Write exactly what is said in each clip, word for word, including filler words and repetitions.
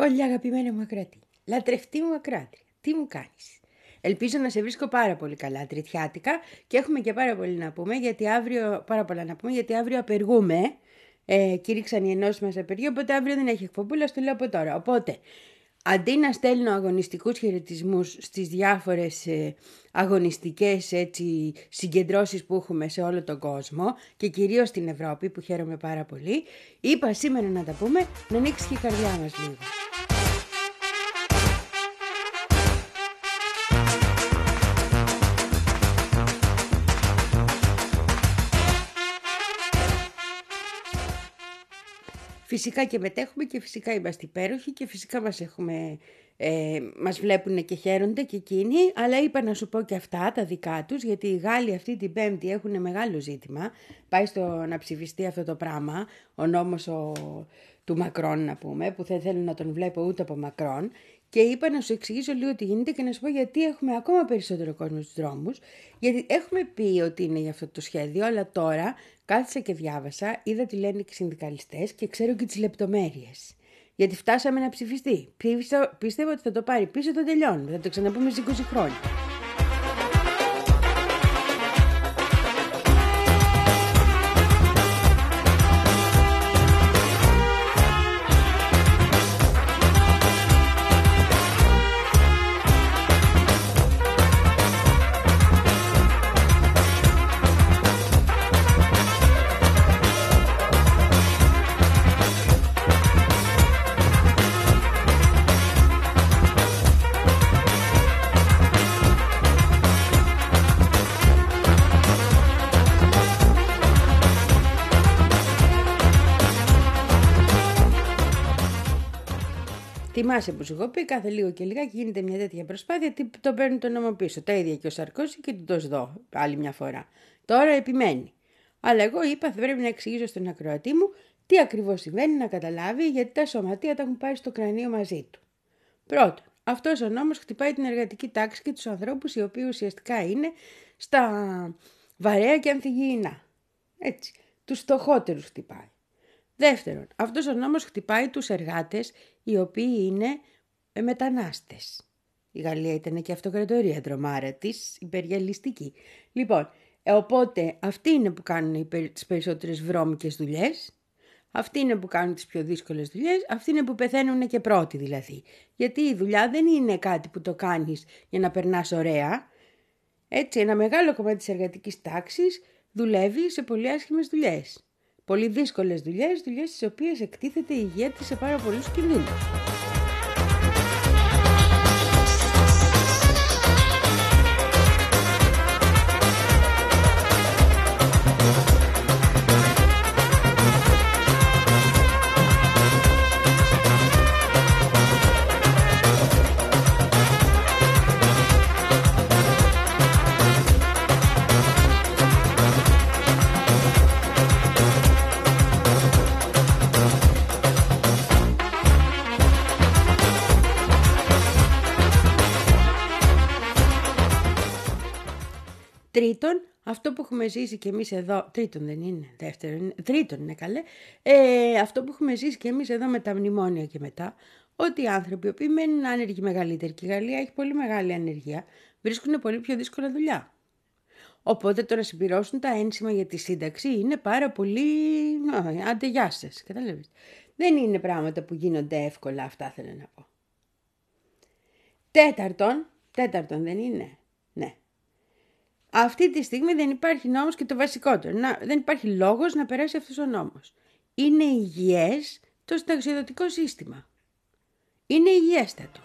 Πολύ αγαπημένα μου ακροατή, λατρευτή μου ακροάτρια, τι μου κάνεις? Ελπίζω να σε βρίσκω πάρα πολύ καλά τριτιάτικα και έχουμε και πάρα πολύ να πούμε, γιατί αύριο, πάρα πολλά να πούμε, γιατί αύριο απεργούμε. Ε, κήρυξαν οι ενώσεις μας απεργία, οπότε αύριο δεν έχει εκπομπούλα, το λέω από τώρα. Οπότε, αντί να στέλνω αγωνιστικούς χαιρετισμούς στις διάφορες ε, αγωνιστικές έτσι, συγκεντρώσεις που έχουμε σε όλο τον κόσμο και κυρίως στην Ευρώπη που χαίρομαι πάρα πολύ, είπα σήμερα να τα πούμε, να ανοίξει και η καρδιά μας λίγο. Φυσικά και μετέχουμε και φυσικά είμαστε υπέροχοι και φυσικά μας, έχουμε, ε, μας βλέπουν και χαίρονται και εκείνοι, αλλά είπα να σου πω και αυτά τα δικά τους, γιατί οι Γάλλοι αυτή την Πέμπτη έχουν μεγάλο ζήτημα. Πάει στο να ψηφιστεί αυτό το πράγμα, ο νόμος ο, του Μακρόν να πούμε, που δεν θέλω να τον βλέπω ούτε από Μακρόν, και είπα να σου εξηγήσω λίγο τι γίνεται και να σου πω γιατί έχουμε ακόμα περισσότερο κόσμο στους δρόμους. Γιατί έχουμε πει ότι είναι για αυτό το σχέδιο, αλλά τώρα κάθισα και διάβασα, είδα τι λένε και οι συνδικαλιστές και ξέρω και τις λεπτομέρειες. Γιατί φτάσαμε να ψηφιστεί. Πίστευα ότι θα το πάρει πίσω, το τελειώνει. Θα το ξαναπούμε σε είκοσι χρόνια. Θυμάσαι που σου έχω πει, κάθε λίγο και λιγάκι γίνεται μια τέτοια προσπάθεια, τι το παίρνει το νόμο πίσω. Τα ίδια και ο Σαρκώση και το Τοσδό, άλλη μια φορά. Τώρα επιμένει. Αλλά εγώ είπα, θα πρέπει να εξηγήσω στον ακροατή μου τι ακριβώς συμβαίνει, να καταλάβει, γιατί τα σωματεία τα έχουν πάρει στο κρανίο μαζί του. Πρώτον, αυτός ο νόμος χτυπάει την εργατική τάξη και τους ανθρώπους οι οποίοι ουσιαστικά είναι στα βαρέα και ανθυγιεινά. Έτσι, τους φτωχότερους χτυπάει. Δεύτερον, αυτός ο νόμος χτυπάει τους εργάτες οι οποίοι είναι μετανάστες. Η Γαλλία ήταν και αυτοκρατορία τρομάρα της, υπεριαλιστική. Λοιπόν, οπότε αυτοί είναι που κάνουν τις περισσότερες βρώμικες δουλειές, αυτοί είναι που κάνουν τις πιο δύσκολες δουλειές, αυτοί είναι που πεθαίνουν και πρώτοι δηλαδή. Γιατί η δουλειά δεν είναι κάτι που το κάνεις για να περνάς ωραία. Έτσι, ένα μεγάλο κομμάτι της εργατικής τάξης δουλεύει σε πολύ άσχημες δουλειές. Πολύ δύσκολες δουλειές, δουλειές στις οποίες εκτίθεται η υγεία της σε πάρα πολλούς κινδύνους. Τρίτον, αυτό που έχουμε ζήσει και εμείς εδώ, τρίτον δεν είναι, δεύτερον, τρίτον είναι καλέ, ε, αυτό που έχουμε ζήσει και εμείς εδώ με τα μνημόνια και μετά, ότι οι άνθρωποι οι οποίοι μένουν άνεργοι μεγαλύτεροι και η Γαλλία έχει πολύ μεγάλη ανεργία, βρίσκουν πολύ πιο δύσκολα δουλειά. Οπότε το να συμπληρώσουν τα ένσημα για τη σύνταξη είναι πάρα πολύ, άντε γεια σας, καταλαβαίνετε. Δεν είναι πράγματα που γίνονται εύκολα, αυτά θέλω να πω. Τέταρτον, τέταρτον δεν είναι, ναι. Αυτή τη στιγμή δεν υπάρχει νόμος και το βασικότερο, να, δεν υπάρχει λόγος να περάσει αυτός ο νόμος. Είναι υγιές το συνταξιοδοτικό σύστημα. Είναι υγιέστατο.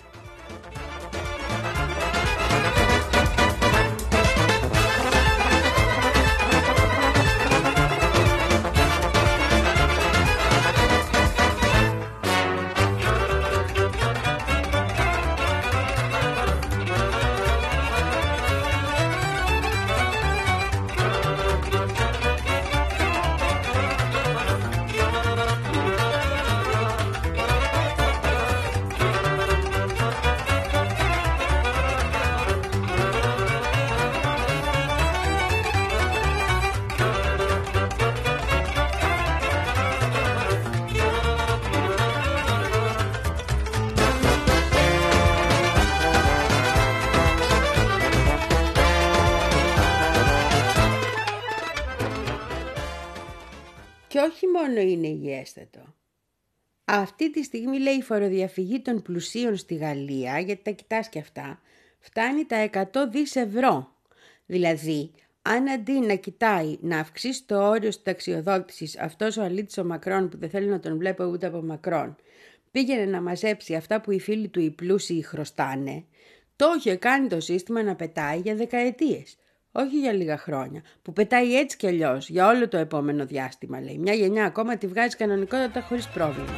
Και όχι μόνο είναι υγιέστατο. Αυτή τη στιγμή, λέει, η φοροδιαφυγή των πλουσίων στη Γαλλία, γιατί τα κοιτάς και αυτά, φτάνει τα εκατό δισεκατομμύρια ευρώ. Δηλαδή, αν αντί να κοιτάει να αυξήσει το όριο συνταξιοδότησης αυτός ο αλήτης ο Μακρόν, που δεν θέλω να τον βλέπω ούτε από Μακρόν, πήγαινε να μαζέψει αυτά που οι φίλοι του οι πλούσιοι χρωστάνε, το είχε κάνει το σύστημα να πετάει για δεκαετίες. Όχι για λίγα χρόνια, που πετάει έτσι κι αλλιώς για όλο το επόμενο διάστημα, λέει. Μια γενιά ακόμα τη βγάζει κανονικότατα χωρίς πρόβλημα.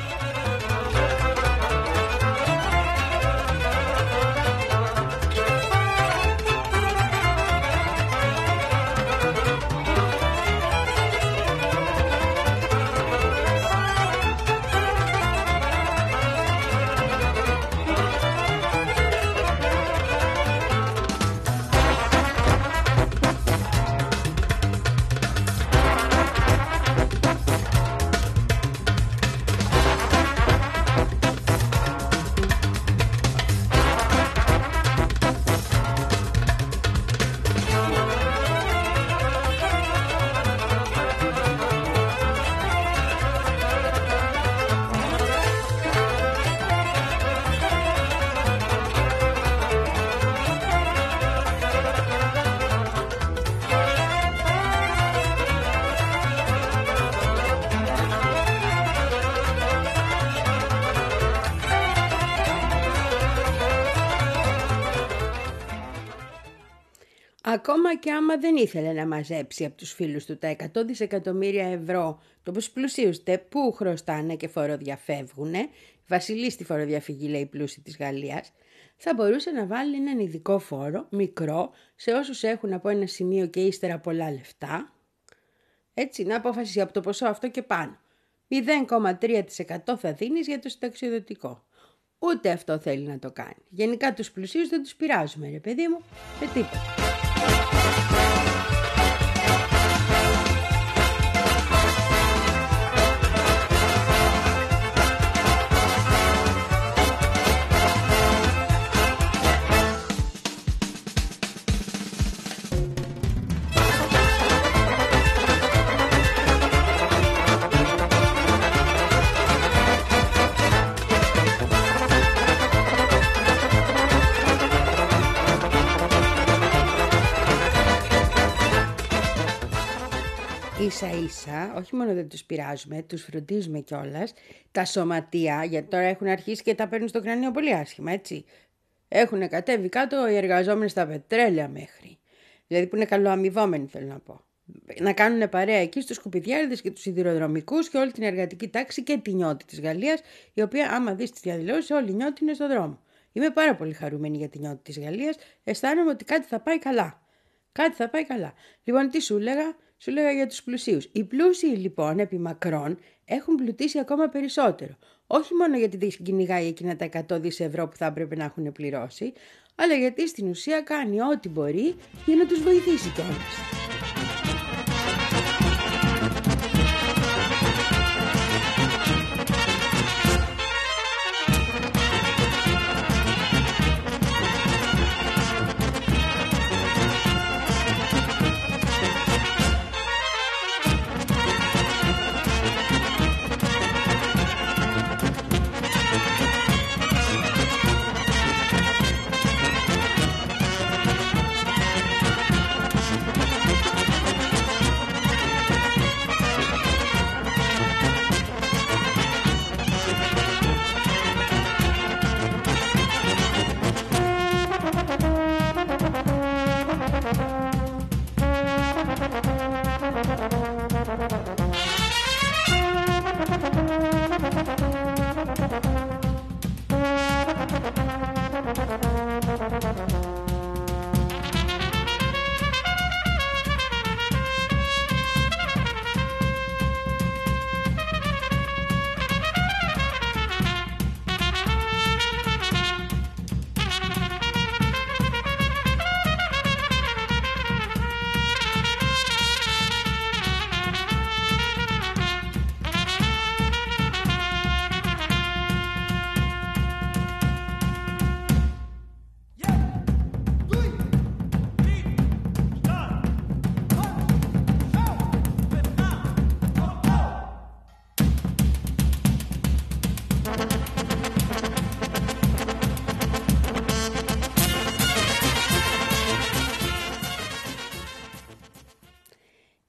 Ακόμα και άμα δεν ήθελε να μαζέψει από τους φίλους του τα εκατό δισεκατομμύρια ευρώ, το πως πλουσίους που χρωστάνε και φοροδιαφεύγουνε, βασιλεί στη φοροδιαφυγή, λέει, πλούσιοι της Γαλλίας, θα μπορούσε να βάλει έναν ειδικό φόρο, μικρό, σε όσους έχουν από ένα σημείο και ύστερα πολλά λεφτά, έτσι να αποφασίσει από το ποσό αυτό και πάνω. μηδέν κόμμα τρία τοις εκατό θα δίνεις για το συνταξιοδοτικό. Ούτε αυτό θέλει να το κάνει. Γενικά τους πλουσίους δεν τους πειράζουμε, ρε παιδί μου, με τίποτα. Ίσα ίσα, όχι μόνο δεν τους πειράζουμε, τους φροντίζουμε κιόλας. Τα σωματεία, γιατί τώρα έχουν αρχίσει και τα παίρνουν στο κρανίο πολύ άσχημα, έτσι. Έχουν κατέβει κάτω οι εργαζόμενοι στα πετρέλαια μέχρι. Δηλαδή που είναι καλοαμοιβόμενοι, θέλω να πω. Να κάνουν παρέα εκεί στους σκουπιδιάριδες και τους σιδηροδρομικούς και όλη την εργατική τάξη και τη νιώτη της Γαλλίας, η οποία, άμα δεις τις διαδηλώσεις, όλη η νιώτη είναι στον δρόμο. Είμαι πάρα πολύ χαρούμενη για τη νιώτη της Γαλλίας. Αισθάνομαι ότι κάτι θα πάει καλά. Κάτι θα πάει καλά. Λοιπόν, τι σου λέγα, σου λέγα για τους πλουσίους. Οι πλούσιοι, λοιπόν, επί μακρόν, έχουν πλουτίσει ακόμα περισσότερο. Όχι μόνο γιατί δεν κυνηγάει εκείνα τα εκατό δισεκατομμύρια ευρώ που θα έπρεπε να έχουν πληρώσει, αλλά γιατί στην ουσία κάνει ό,τι μπορεί για να τους βοηθήσει κιόλας.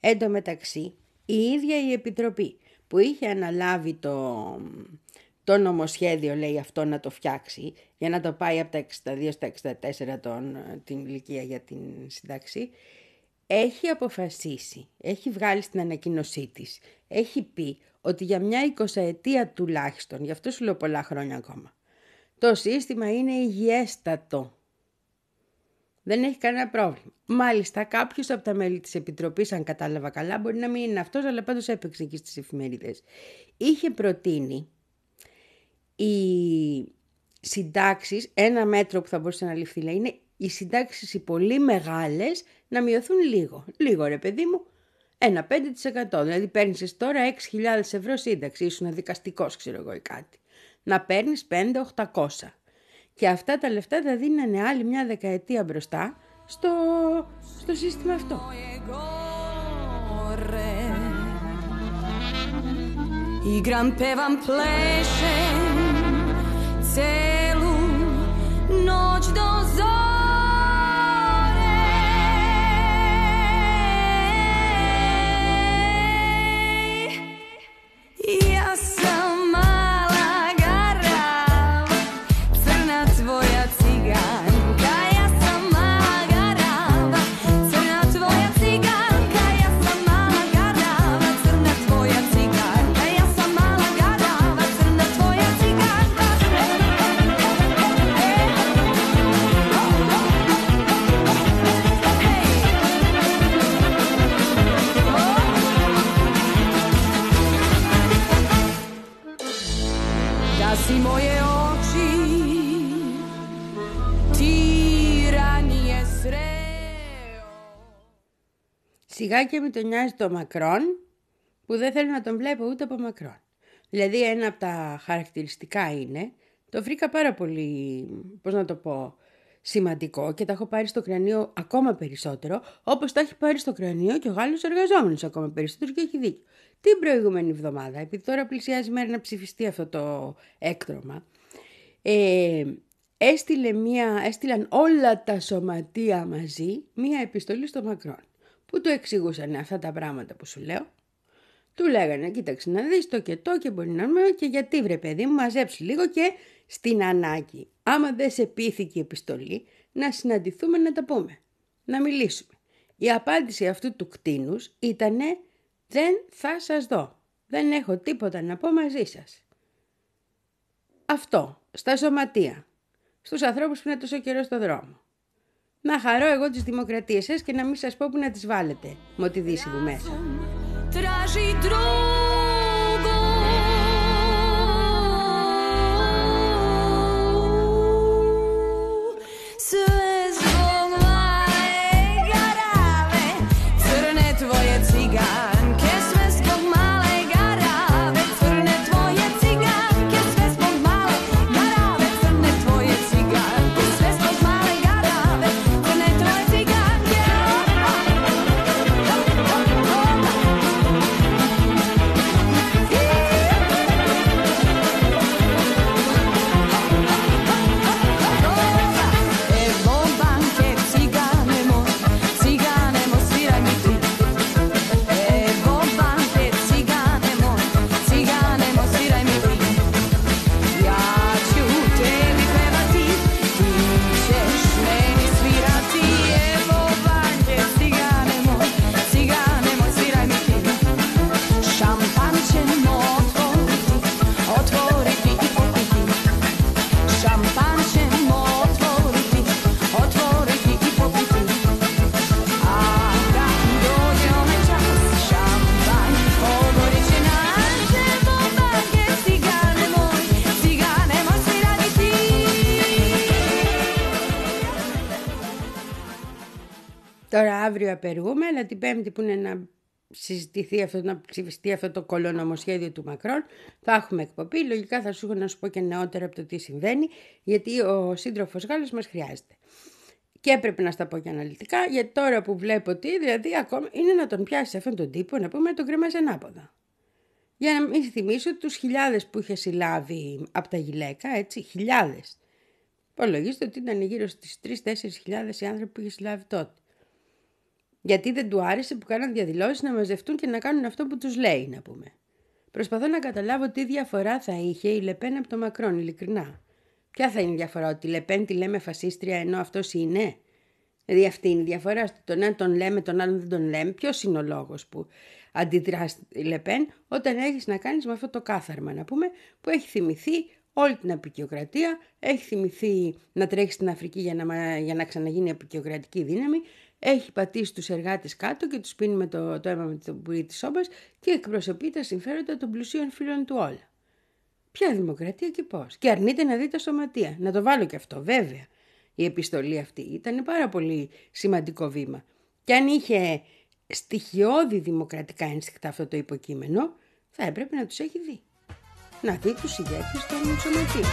Εν τω μεταξύ, η ίδια η Επιτροπή που είχε αναλάβει το, το νομοσχέδιο, λέει αυτό, να το φτιάξει, για να το πάει από τα εξήντα δύο στα εξήντα τέσσερα τον, την ηλικία για την σύνταξη, έχει αποφασίσει, έχει βγάλει στην ανακοίνωσή της, έχει πει ότι για μια εικοσαετία τουλάχιστον, γι' αυτό σου λέω πολλά χρόνια ακόμα, το σύστημα είναι υγιέστατο. Δεν έχει κανένα πρόβλημα. Μάλιστα, κάποιος από τα μέλη της Επιτροπής, αν κατάλαβα καλά, μπορεί να μην είναι αυτός, αλλά πάντως έπαιξε εκεί στις εφημερίδες, είχε προτείνει οι συντάξεις, ένα μέτρο που θα μπορούσε να ληφθεί, λέει, είναι οι συντάξεις οι πολύ μεγάλες να μειωθούν λίγο. Λίγο, ρε παιδί μου, ένα πέντε τοις εκατό. Δηλαδή παίρνεις τώρα έξι χιλιάδες ευρώ σύνταξη, ήσουν δικαστικός, ξέρω εγώ ή κάτι. Να παίρνεις πέντε χιλιάδες οκτακόσια. Και αυτά τα λεφτά θα δίνανε άλλη μια δεκαετία μπροστά στο, στο σύστημα αυτό. I gran pevam plešem celu noć do zore. Ja sam mala garava, crna tvoja ciganka. Ja sam mala garava, crna tvoja ciganka. Ja sam mala garava, crna tvoja ciganka. Ja sam mala garava, crna tvoja ciganka. Da si moje oči ti ranije sreo. Σιγά και μην τον νοιάζει το Μακρόν, που δεν θέλω να τον βλέπω ούτε από Μακρόν. Δηλαδή ένα από τα χαρακτηριστικά είναι, το βρήκα πάρα πολύ, πώς να το πω, σημαντικό και τα έχω πάρει στο κρανίο ακόμα περισσότερο, όπως τα έχει πάρει στο κρανίο και ο Γάλλος εργαζόμενος ακόμα περισσότερο και έχει δίκιο. Την προηγούμενη εβδομάδα, επειδή τώρα πλησιάζει η μέρα να ψηφιστεί αυτό το έκτρωμα, ε, έστειλε μια, έστειλαν όλα τα σωματεία μαζί μία επιστολή στο Μακρόν, που του εξηγούσαν αυτά τα πράγματα που σου λέω. Του λέγανε, κοίταξε να δεις το και το και μπορεί να είμαι και γιατί βρε παιδί μου, μαζέψει λίγο και στην ανάγκη. Άμα δεν σε πείθηκε η επιστολή, να συναντηθούμε να τα πούμε, να μιλήσουμε. Η απάντηση αυτού του κτήνους ήτανε, δεν θα σας δω, δεν έχω τίποτα να πω μαζί σας. Αυτό, στα σωματεία, στους ανθρώπους που είναι τόσο καιρό στο δρόμο. Να χαρώ εγώ τις δημοκρατίες σας και να μην σας πω που να τις βάλετε, με ό,τι δύσιδου μέσα. Traži drugu. Sve zbog male garave, crne tvoje ciganke. Sve zbog male garave, crne tvoje ciganke. Sve zbog male garave, crne tvoje ciganke. Sve zbog male garave, crne tvoje ciganke. Evo banke, cigane moj, cigane moj, sviraj mi ti. Evo banke, cigane moj, cigane moj, sviraj mi ti. Ja ću tebi pevati, ti ćeš meni svirati. Evo banke, cigane moj, cigane moj, sviraj mi ti. Šampan ćemo otvoriti, otvoriti i popiti. Šampan ćemo otvoriti, otvoriti i popiti. A kad dođe onaj čas, šampan ogorit će nas. Evo banke, cigane moj, cigane moj, sviraj mi ti. Τώρα αύριο απεργούμε, αλλά την Πέμπτη που είναι να συζητηθεί αυτό, να ψηφιστεί αυτό το κολονομοσχέδιο του Μακρόν, θα έχουμε εκπομπή. Λογικά θα σου έχω να σου πω και νεότερα από το τι συμβαίνει, γιατί ο σύντροφος Γάλλος μας χρειάζεται. Και έπρεπε να στα πω και αναλυτικά, γιατί τώρα που βλέπω τι, δηλαδή ακόμα είναι να τον πιάσει αυτόν τον τύπο, να πούμε να τον κρεμάσει ανάποδα. Για να μην θυμίσω τους χιλιάδες που είχε συλλάβει από τα γυλαίκα, έτσι, χιλιάδες. Υπολογίζεται ότι ήταν γύρω στις τρεις με τέσσερις χιλιάδες οι άνθρωποι που είχε συλλάβει τότε. Γιατί δεν του άρεσε που κάναν διαδηλώσεις να μαζευτούν και να κάνουν αυτό που τους λέει, να πούμε. Προσπαθώ να καταλάβω τι διαφορά θα είχε η Λεπέν από το Μακρόν, ειλικρινά. Ποια θα είναι η διαφορά, ότι η Λεπέν τη λέμε φασίστρια ενώ αυτός είναι? Δηλαδή αυτή είναι η διαφορά, τον έναν τον λέμε, τον άλλον δεν τον λέμε. Ποιος είναι ο λόγος που αντιδρά η Λεπέν όταν έχεις να κάνεις με αυτό το κάθαρμα, να πούμε, που έχει θυμηθεί όλη την απεικιοκρατία, έχει θυμηθεί να τρέχει στην Αφρική για να, για να ξαναγίνει απεικιοκρατική δύναμη, έχει πατήσει τους εργάτες κάτω και τους πίνει με το, το αίμα με το πουρί της σόμπας και εκπροσωπεί τα συμφέροντα των πλουσίων φίλων του όλα. Ποια δημοκρατία και πώς? Και αρνείται να δει τα σωματεία. Να το βάλω και αυτό, βέβαια. Η επιστολή αυτή ήταν πάρα πολύ σημαντικό βήμα. Και αν είχε στοιχειώδη δημοκρατικά ένστικτα αυτό το υποκείμενο, θα έπρεπε να τους έχει δει. Να δει τους ηγέτες των σωματείων.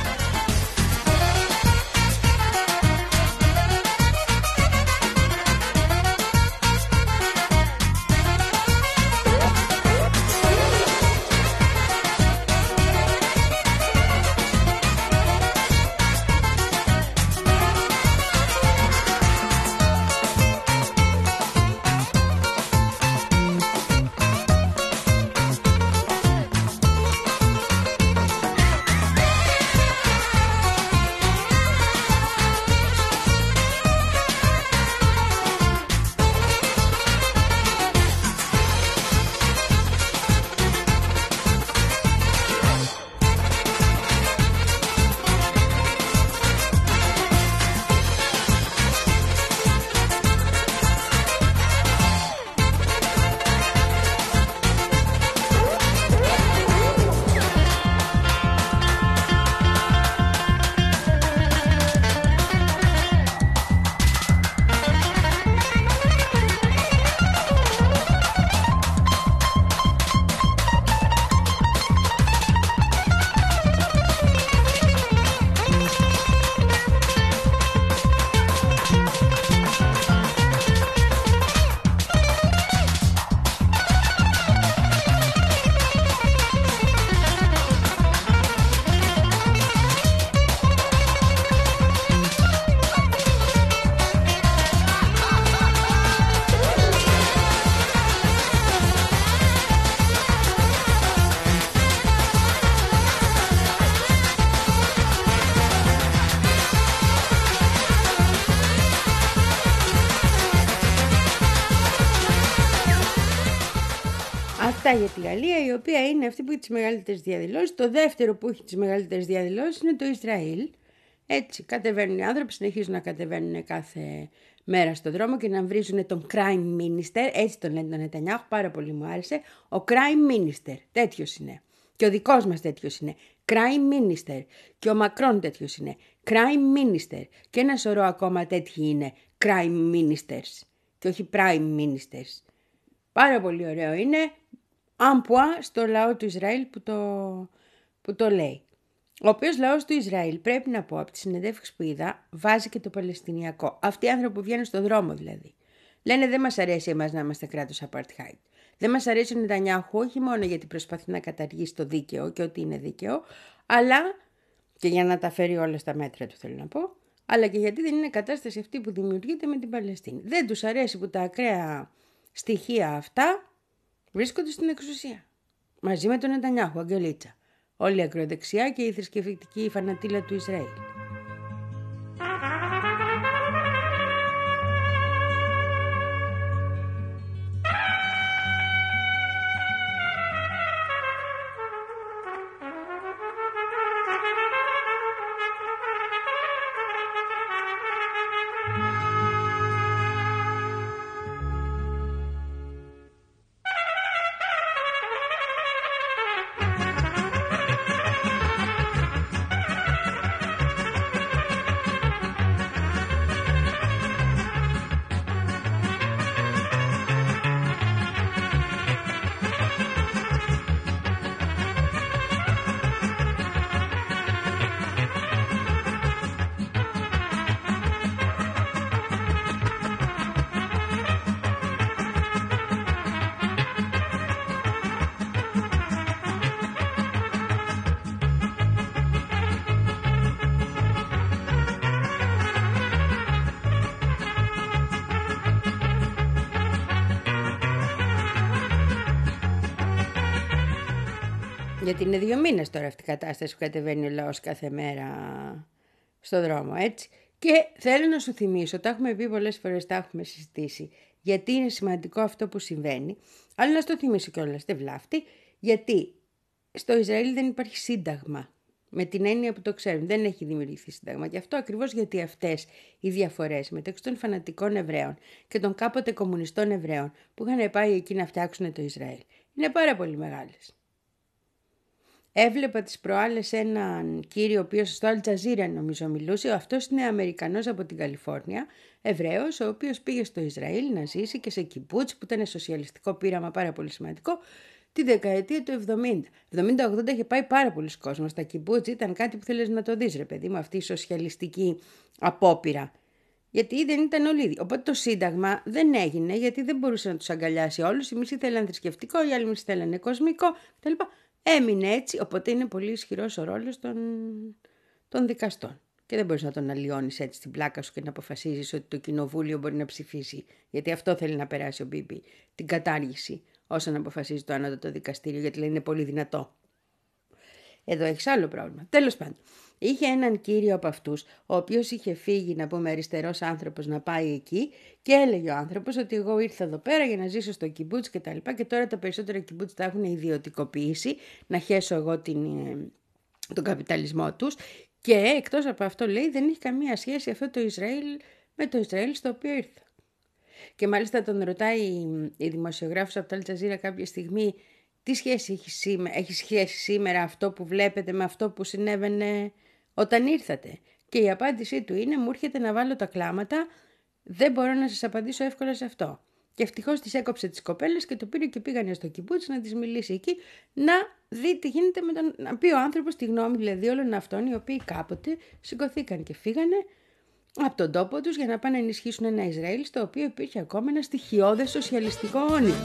Αυτά για τη Γαλλία, η οποία είναι αυτή που έχει τις μεγαλύτερες διαδηλώσεις. Το δεύτερο που έχει τις μεγαλύτερες διαδηλώσεις είναι το Ισραήλ. Έτσι, κατεβαίνουν οι άνθρωποι, συνεχίζουν να κατεβαίνουν κάθε μέρα στον δρόμο και να βρίζουν τον Crime Minister, έτσι τον λένε τον Νετανιάχου, πάρα πολύ μου άρεσε. Ο Crime Minister, τέτοιος είναι. Και ο δικός μας τέτοιος είναι. Crime Minister. Και ο Μακρόν τέτοιος είναι. Crime Minister. Και ένα σωρό ακόμα τέτοιοι είναι. Crime Ministers. Και όχι Prime Ministers. Πάρα πολύ ωραίο είναι. Αμπουά στο λαό του Ισραήλ που το, που το λέει. Ο οποίος λαός του Ισραήλ, πρέπει να πω από τις συνεντεύξεις που είδα, βάζει και το Παλαιστινιακό. Αυτοί οι άνθρωποι που βγαίνουν στον δρόμο δηλαδή. Λένε δεν μας αρέσει εμάς να είμαστε κράτος apartheid. Δεν μας αρέσει ο Νετανιάχου όχι μόνο γιατί προσπαθεί να καταργήσει το δίκαιο και ότι είναι δίκαιο, αλλά και για να τα φέρει όλα στα μέτρα του θέλω να πω, αλλά και γιατί δεν είναι κατάσταση αυτή που δημιουργείται με την Παλαιστίνη. Δεν τους αρέσει που τα ακραία στοιχεία αυτά βρίσκονται στην εξουσία. Μαζί με τον Νετανιάχου, Αγγελίτσα. Όλη η ακροδεξιά και η θρησκευτική φανατήλα του Ισραήλ. Γιατί είναι δύο μήνες τώρα αυτή η κατάσταση που κατεβαίνει ο λαός κάθε μέρα στο δρόμο, έτσι. Και θέλω να σου θυμίσω, τα έχουμε πει πολλές φορές, τα έχουμε συζητήσει, γιατί είναι σημαντικό αυτό που συμβαίνει, αλλά να στο θυμίσω κιόλας, δεν βλάφτει, γιατί στο Ισραήλ δεν υπάρχει σύνταγμα. Με την έννοια που το ξέρουν, δεν έχει δημιουργηθεί σύνταγμα. Και αυτό ακριβώς γιατί αυτές οι διαφορές μεταξύ των φανατικών Εβραίων και των κάποτε κομμουνιστών Εβραίων που είχαν πάει εκεί να φτιάξουν το Ισραήλ είναι πάρα πολύ μεγάλες. Έβλεπα τις προάλλες έναν κύριο, ο οποίος στο Al Jazeera νομίζω μιλούσε, αυτός είναι Αμερικανός από την Καλιφόρνια, Εβραίος, ο οποίος πήγε στο Ισραήλ να ζήσει και σε κιμπούτς που ήταν σοσιαλιστικό πείραμα πάρα πολύ σημαντικό, τη δεκαετία του εβδομήντα. εβδομήντα ογδόντα είχε πάει πάρα πολλοί κόσμος. Τα κιμπούτς ήταν κάτι που θέλεις να το δεις, ρε παιδί μου, αυτή η σοσιαλιστική απόπειρα. Γιατί δεν ήταν όλοι ίδιοι. Οπότε το Σύνταγμα δεν έγινε, γιατί δεν μπορούσε να τους αγκαλιάσει όλους. Οι μισοί θέλαν θρησκευτικό, οι άλλοι μισοί θέλανε κοσμικό κτλ. Έμεινε έτσι, οπότε είναι πολύ ισχυρός ο ρόλος των, των δικαστών. Και δεν μπορείς να τον αλλοιώνεις έτσι στην πλάκα σου και να αποφασίζεις ότι το κοινοβούλιο μπορεί να ψηφίσει, γιατί αυτό θέλει να περάσει ο Μπίμπι, την κατάργηση, όσο να αποφασίζει το ανώτατο δικαστήριο, γιατί λέει είναι πολύ δυνατό. Εδώ έχεις άλλο πρόβλημα. Τέλος πάντων, είχε έναν κύριο από αυτούς, ο οποίος είχε φύγει, να πούμε, αριστερός άνθρωπος να πάει εκεί και έλεγε ο άνθρωπος ότι εγώ ήρθα εδώ πέρα για να ζήσω στο κιμπούτς και τα λοιπά και τώρα τα περισσότερα κιμπούτς τα έχουν ιδιωτικοποιήσει, να χέσω εγώ την, τον καπιταλισμό τους και εκτός από αυτό λέει δεν έχει καμία σχέση αυτό το Ισραήλ με το Ισραήλ στο οποίο ήρθα. Και μάλιστα τον ρωτάει η δημοσιογράφος από το Al Jazeera κάποια στιγμή τι σχέση έχει σήμερα, έχει σχέση σήμερα αυτό που βλέπετε με αυτό που συνέβαινε όταν ήρθατε. Και η απάντησή του είναι μου έρχεται να βάλω τα κλάματα, δεν μπορώ να σας απαντήσω εύκολα σε αυτό. Και ευτυχώς τις έκοψε τις κοπέλες και το πήρε και πήγανε στο κιμπούτς να τις μιλήσει εκεί, να δει τι γίνεται με τον, να πει ο άνθρωπος τη γνώμη δηλαδή όλων αυτών οι οποίοι κάποτε σηκωθήκαν και φύγανε από τον τόπο τους για να πάνε να ενισχύσουν ένα Ισραήλ στο οποίο υπήρχε ακόμα ένα στοιχειώδες σοσιαλιστικό όνειρο.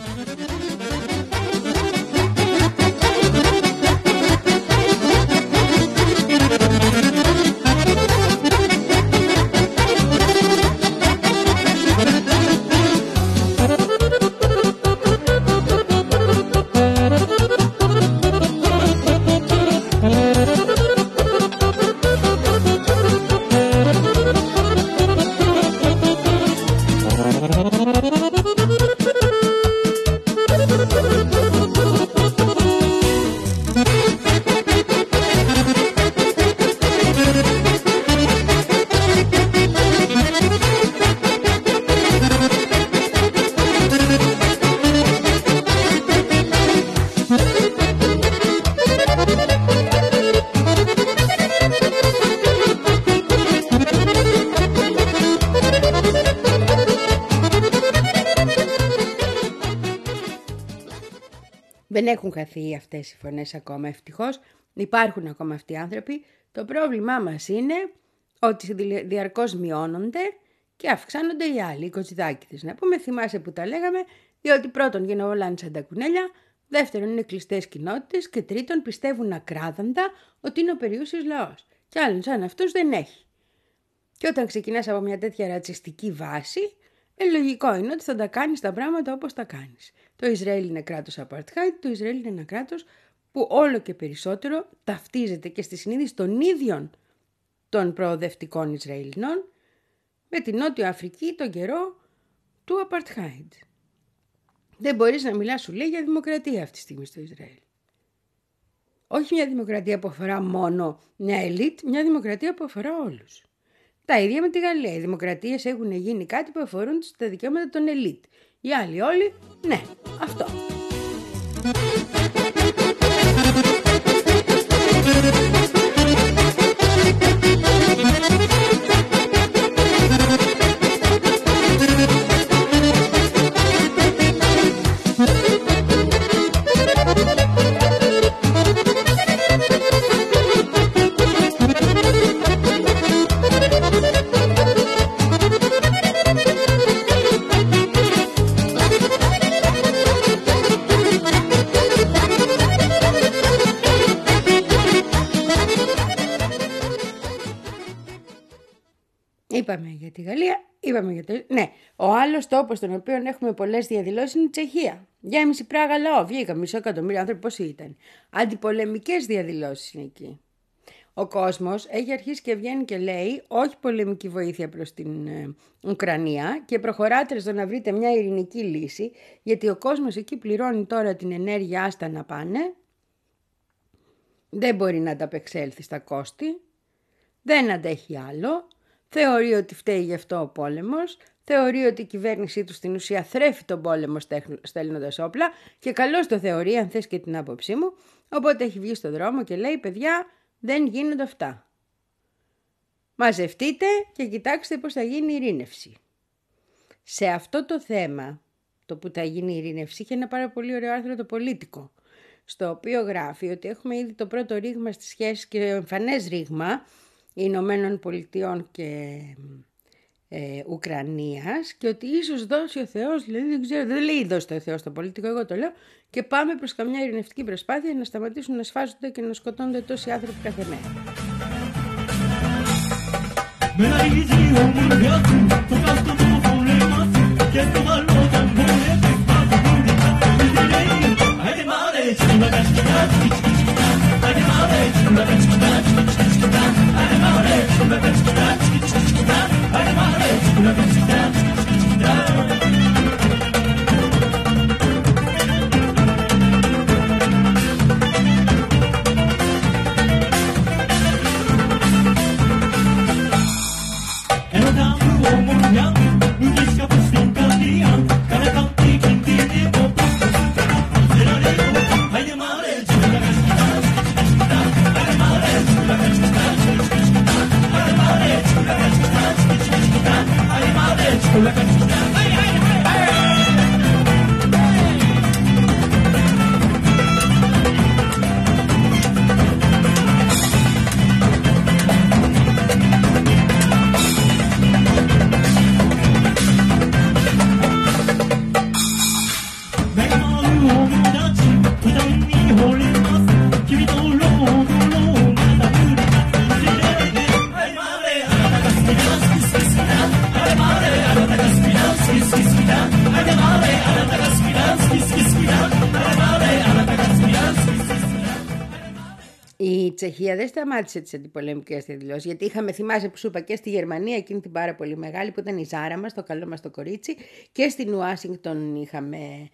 Δεν έχουν χαθεί αυτές οι φωνές ακόμα, ευτυχώς. Υπάρχουν ακόμα αυτοί οι άνθρωποι. Το πρόβλημά μας είναι ότι διαρκώς μειώνονται και αυξάνονται οι άλλοι, οι κοτσιδάκηδες. Να πούμε, θυμάσαι που τα λέγαμε, διότι πρώτον γενναιόλαν σαν τα κουνέλια, δεύτερον είναι κλειστές κοινότητες και τρίτον πιστεύουν ακράδαντα ότι είναι ο περιούσιος λαός. Κι άλλον σαν αυτούς δεν έχει. Και όταν ξεκινάς από μια τέτοια ρατσιστική βάση, ε, λογικό είναι ότι θα τα κάνεις τα πράγματα όπως τα κάνεις. Το Ισραήλ είναι κράτος apartheid, το Ισραήλ είναι ένα κράτος που όλο και περισσότερο ταυτίζεται και στη συνείδηση των ίδιων των προοδευτικών Ισραηλινών με την Νότιο Αφρική τον καιρό του apartheid. Δεν μπορείς να μιλάς, σου λέει, για δημοκρατία αυτή τη στιγμή στο Ισραήλ. Όχι μια δημοκρατία που αφορά μόνο μια ελίτ, μια δημοκρατία που αφορά όλους. Τα ίδια με τη Γαλλία. Οι δημοκρατίες έχουν γίνει κάτι που αφορούν τα δικαιώματα των ελίτ. Οι άλλοι όλοι, ναι, αυτό. Είπαμε για τη Γαλλία, είπαμε για το... Ναι, ο άλλος τόπος στον οποίο έχουμε πολλές διαδηλώσεις είναι η Τσεχία. Γέμισε η Πράγα λαό, βγήκα μισό εκατομμύριο άνθρωποι, πόσοι ήταν. Αντιπολεμικές διαδηλώσεις είναι εκεί. Ο κόσμος έχει αρχίσει και βγαίνει και λέει όχι πολεμική βοήθεια προς την ε, Ουκρανία και προχωράτε στο να βρείτε μια ειρηνική λύση, γιατί ο κόσμος εκεί πληρώνει τώρα την ενέργεια άστα να πάνε, δεν μπορεί να ανταπεξέλθει στα κόστη, δεν αντέχει άλλο, θεωρεί ότι φταίει γι' αυτό ο πόλεμος, θεωρεί ότι η κυβέρνησή του στην ουσία θρέφει τον πόλεμο στέλνοντας όπλα και καλώς το θεωρεί, αν θες και την άποψή μου, οπότε έχει βγει στον δρόμο και λέει παιδιά δεν γίνονται αυτά. Μαζευτείτε και κοιτάξτε πώς θα γίνει η ειρήνευση. Σε αυτό το θέμα, το που θα γίνει η ειρήνευση, είχε ένα πάρα πολύ ωραίο άρθρο το Πολίτικο, στο οποίο γράφει ότι έχουμε ήδη το πρώτο ρήγμα στις σχέσεις και εμφανές ρήγμα Ηνωμένων Πολιτειών και ε, Ουκρανίας και ότι ίσως δώσει ο Θεός, δηλαδή δεν ξέρω, δεν λέει δώσει ο Θεός στο Πολίτικο, εγώ το λέω, και πάμε προς καμιά ειρηνευτική προσπάθεια να σταματήσουν να σφάζονται και να σκοτώνονται τόσοι άνθρωποι κάθε μέρα. Η Τσεχία δεν σταμάτησε τις αντιπολεμικές διαδηλώσεις, γιατί είχαμε, θυμάσαι που σου είπα, και στη Γερμανία εκείνη την πάρα πολύ μεγάλη που ήταν η Ζάρα μας, το καλό μας το κορίτσι, και στην Ουάσιγκτον είχαμε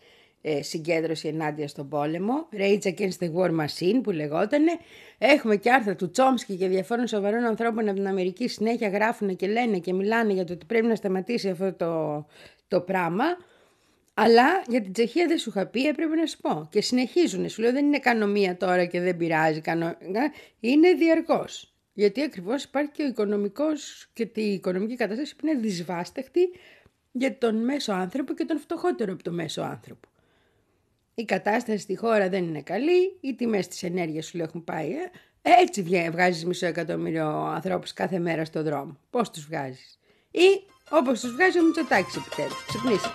ε, συγκέντρωση ενάντια στον πόλεμο, Rage Against the War Machine που λεγότανε. Έχουμε και άρθρα του Τσόμσκι και διαφόρων σοβαρών ανθρώπων από την Αμερική, συνέχεια γράφουν και λένε και μιλάνε για το ότι πρέπει να σταματήσει αυτό το, το πράγμα. Αλλά για την Τσεχία δεν σου είχα πει, έπρεπε να σου πω. Και συνεχίζουν. Σου λέω δεν είναι κάνω μία τώρα και δεν πειράζει. Κανο... Είναι διαρκώς. Γιατί ακριβώς υπάρχει και ο οικονομικός και η οικονομική κατάσταση που είναι δυσβάσταχτη για τον μέσο άνθρωπο και τον φτωχότερο από τον μέσο άνθρωπο. Η κατάσταση στη χώρα δεν είναι καλή. Οι τιμές της ενέργειας σου λέω έχουν πάει. Ε? Έτσι βγάζεις μισό εκατομμύριο ανθρώπους κάθε μέρα στον δρόμο. Πώς τους βγάζεις? Ή όπως τους βγάζει ο Μητσοτάκης επιτέλους. Ξυπνήσε.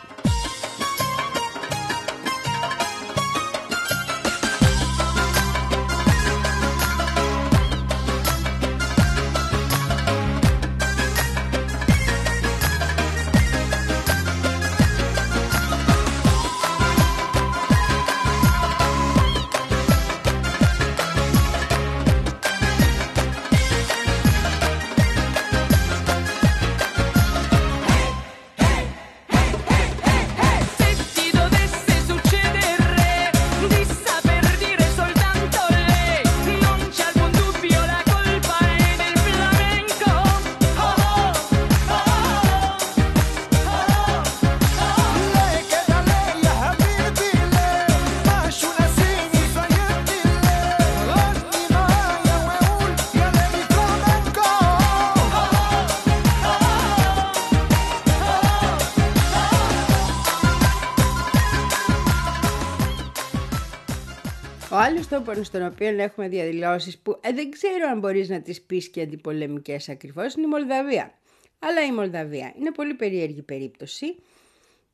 Ο άλλος τόπος στον οποίο έχουμε διαδηλώσεις που ε, δεν ξέρω αν μπορείς να τις πεις και αντιπολεμικές ακριβώς είναι η Μολδαβία. Αλλά η Μολδαβία είναι πολύ περίεργη περίπτωση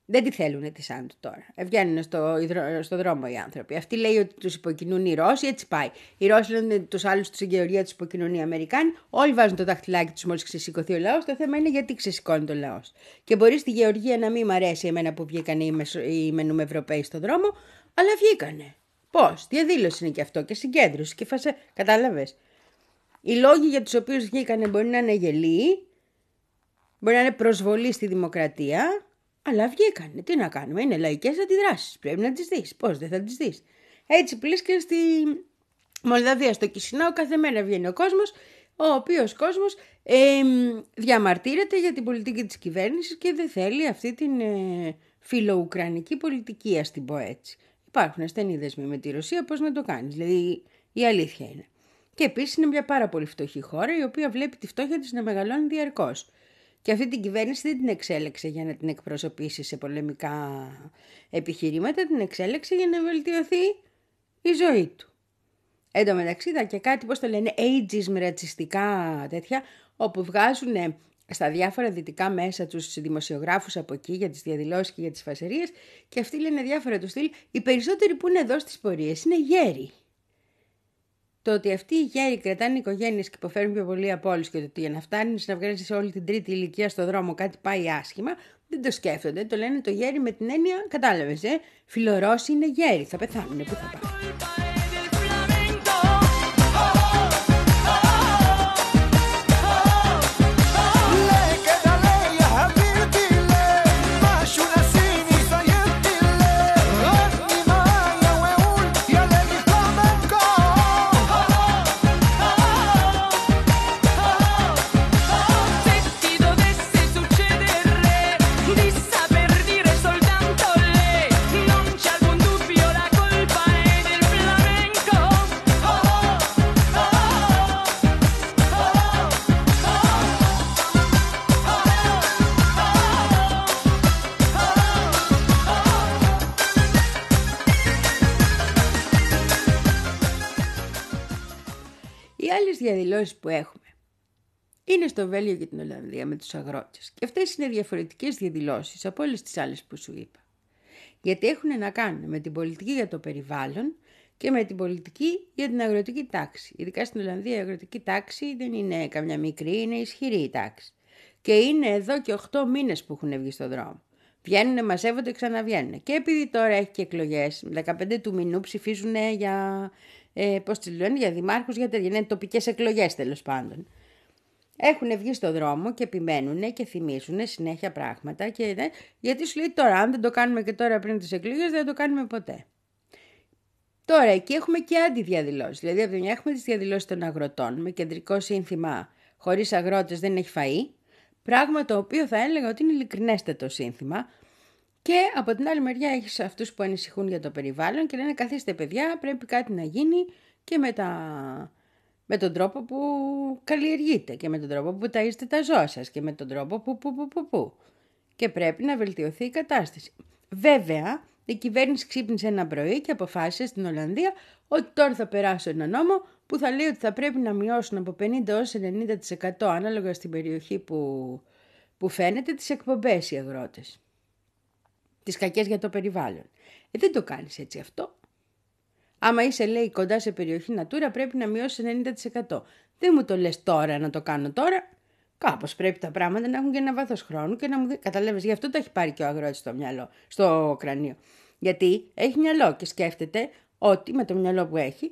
Δεν τη θέλουν τη Σάντου τώρα. Βγαίνουν στο, στο δρόμο οι άνθρωποι. Αυτή λέει ότι τους υποκινούν οι Ρώσοι, έτσι πάει. Οι Ρώσοι λένε τους άλλους στην Γεωργία τους υποκινούν οι Αμερικάνοι. Όλοι βάζουν το δαχτυλάκι τους μόλις ξεσηκωθεί ο λαός. Το θέμα είναι γιατί ξεσηκώνει το λαός. Και μπορεί στη Γεωργία να μην μ' αρέσει εμένα που βγήκαν οι, μεσο... οι Μενούμε-Ευρωπαίοι στον δρόμο, αλλά βγήκανε. Πώς, διαδήλωση είναι και αυτό και συγκέντρωση και φασε. Κατάλαβες. Οι λόγοι για τους οποίους βγήκανε μπορεί να είναι γελοί, μπορεί να είναι προσβολή στη δημοκρατία. Αλλά βγήκανε. Τι να κάνουμε. Είναι λαϊκές αντιδράσεις. Πρέπει να τις δεις. Πώς δεν θα τις δεις. Έτσι πλείς και στη Μολδαβία, στο Κισινάου, κάθε μέρα βγαίνει ο κόσμος, ο οποίος κόσμος ε, διαμαρτύρεται για την πολιτική της κυβέρνησης και δεν θέλει αυτή την ε, φιλοουκρανική πολιτική, ας την πω έτσι. Υπάρχουν ασθενείς δεσμοί με τη Ρωσία, πώς να το κάνεις. Δηλαδή η αλήθεια είναι. Και επίσης είναι μια πάρα πολύ φτωχή χώρα, η οποία βλέπει τη φτώχεια της να μεγαλώνει διαρκώς. Και αυτή την κυβέρνηση δεν την εξέλεξε για να την εκπροσωπήσει σε πολεμικά επιχειρήματα, την εξέλεξε για να βελτιωθεί η ζωή του. Εν τω μεταξύ είδα και κάτι, πώς το λένε, ageism, ρατσιστικά τέτοια, όπου βγάζουν στα διάφορα δυτικά μέσα τους δημοσιογράφους από εκεί για τις διαδηλώσεις και για τις φασαρίες και αυτοί λένε διάφορα του στυλ, οι περισσότεροι που είναι εδώ στις πορείες είναι γέροι. Το ότι αυτοί οι γέροι κρατάνε οικογένειες και υποφέρουν πιο πολύ από όλους και το ότι για να φτάνεις να βγάλεις σε όλη την τρίτη ηλικία στο δρόμο κάτι πάει άσχημα, δεν το σκέφτονται. Το λένε το γέρι με την έννοια, κατάλαβες, ε, φιλορώσοι είναι γέροι, θα πεθάνουνε, πού θα πάνε. Οι άλλες διαδηλώσεις που έχουμε είναι στο Βέλγιο και την Ολλανδία με τους αγρότες. Και αυτές είναι διαφορετικές διαδηλώσεις από όλες τις άλλες που σου είπα. Γιατί έχουν να κάνουν με την πολιτική για το περιβάλλον και με την πολιτική για την αγροτική τάξη. Ειδικά στην Ολλανδία η αγροτική τάξη δεν είναι καμιά μικρή, είναι ισχυρή η τάξη. Και είναι εδώ και οκτώ μήνες που έχουν βγει στον δρόμο. Βγαίνουν, μαζεύονται, ξαναβγαίνουν. Και επειδή τώρα έχει και εκλογές, δεκαπέντε του μηνού ψηφίζουν για, ε, πώς τις λένε, για δημάρχους, για τέτοια, είναι τοπικές εκλογές τέλος πάντων. Έχουν βγει στον δρόμο και επιμένουν και θυμίζουν συνέχεια πράγματα. Και, ναι, γιατί σου λέει τώρα, αν δεν το κάνουμε και τώρα πριν τις εκλογές, δεν το κάνουμε ποτέ. Τώρα εκεί έχουμε και αντιδιαδηλώσεις. Δηλαδή από τη μια έχουμε τις διαδηλώσεις των αγροτών με κεντρικό σύνθημα «Χωρίς αγρότες δεν έχει φαΐ». Πράγμα το οποίο θα έλεγα ότι είναι ειλικρινέστατο σύνθημα. Και από την άλλη μεριά έχεις αυτούς που ανησυχούν για το περιβάλλον και λένε καθίστε παιδιά, πρέπει κάτι να γίνει και με, τα... με τον τρόπο που καλλιεργείτε και με τον τρόπο που ταΐζετε τα ζώα σας και με τον τρόπο που που που που που. Και πρέπει να βελτιωθεί η κατάσταση. Βέβαια, η κυβέρνηση ξύπνησε ένα πρωί και αποφάσισε στην Ολλανδία ότι τώρα θα περάσω ένα νόμο που θα λέει ότι θα πρέπει να μειώσουν από πενήντα έως ενενήντα τοις εκατό ανάλογα στην περιοχή που, που φαίνεται τις εκπομπές οι αγρότες. Τις κακές για το περιβάλλον. Ε, δεν το κάνεις έτσι αυτό. Άμα είσαι λέει κοντά σε περιοχή Natura πρέπει να μειώσεις ενενήντα τοις εκατό. Δεν μου το λες τώρα να το κάνω τώρα. Κάπως πρέπει τα πράγματα να έχουν και ένα βάθος χρόνου και να μου δει. Καταλάβεις, γι' αυτό το έχει πάρει και ο αγρότης στο μυαλό, στο κρανίο. Γιατί έχει μυαλό και σκέφτεται ότι με το μυαλό που έχει,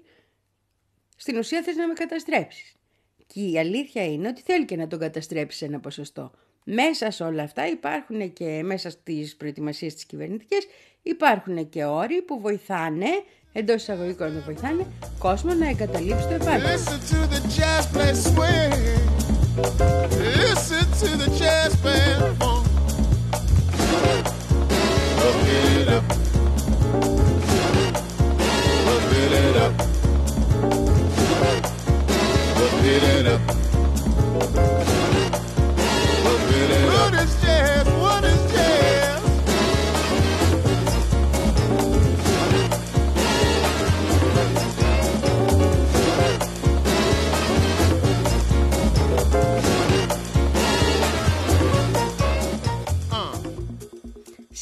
στην ουσία θες να με καταστρέψεις. Και η αλήθεια είναι ότι θέλει και να τον καταστρέψεις ένα ποσοστό. Μέσα σε όλα αυτά υπάρχουν και μέσα στις προετοιμασίες της κυβερνητικές υπάρχουν και όροι που βοηθάνε, εντός εισαγωγικών να βοηθάνε, κόσμο να εγκαταλείψει το επάγγελμα. Listen to the jazz band funk. Pump it up. Pump it up. Pump it up. Pump it up. What is jazz? What is jazz?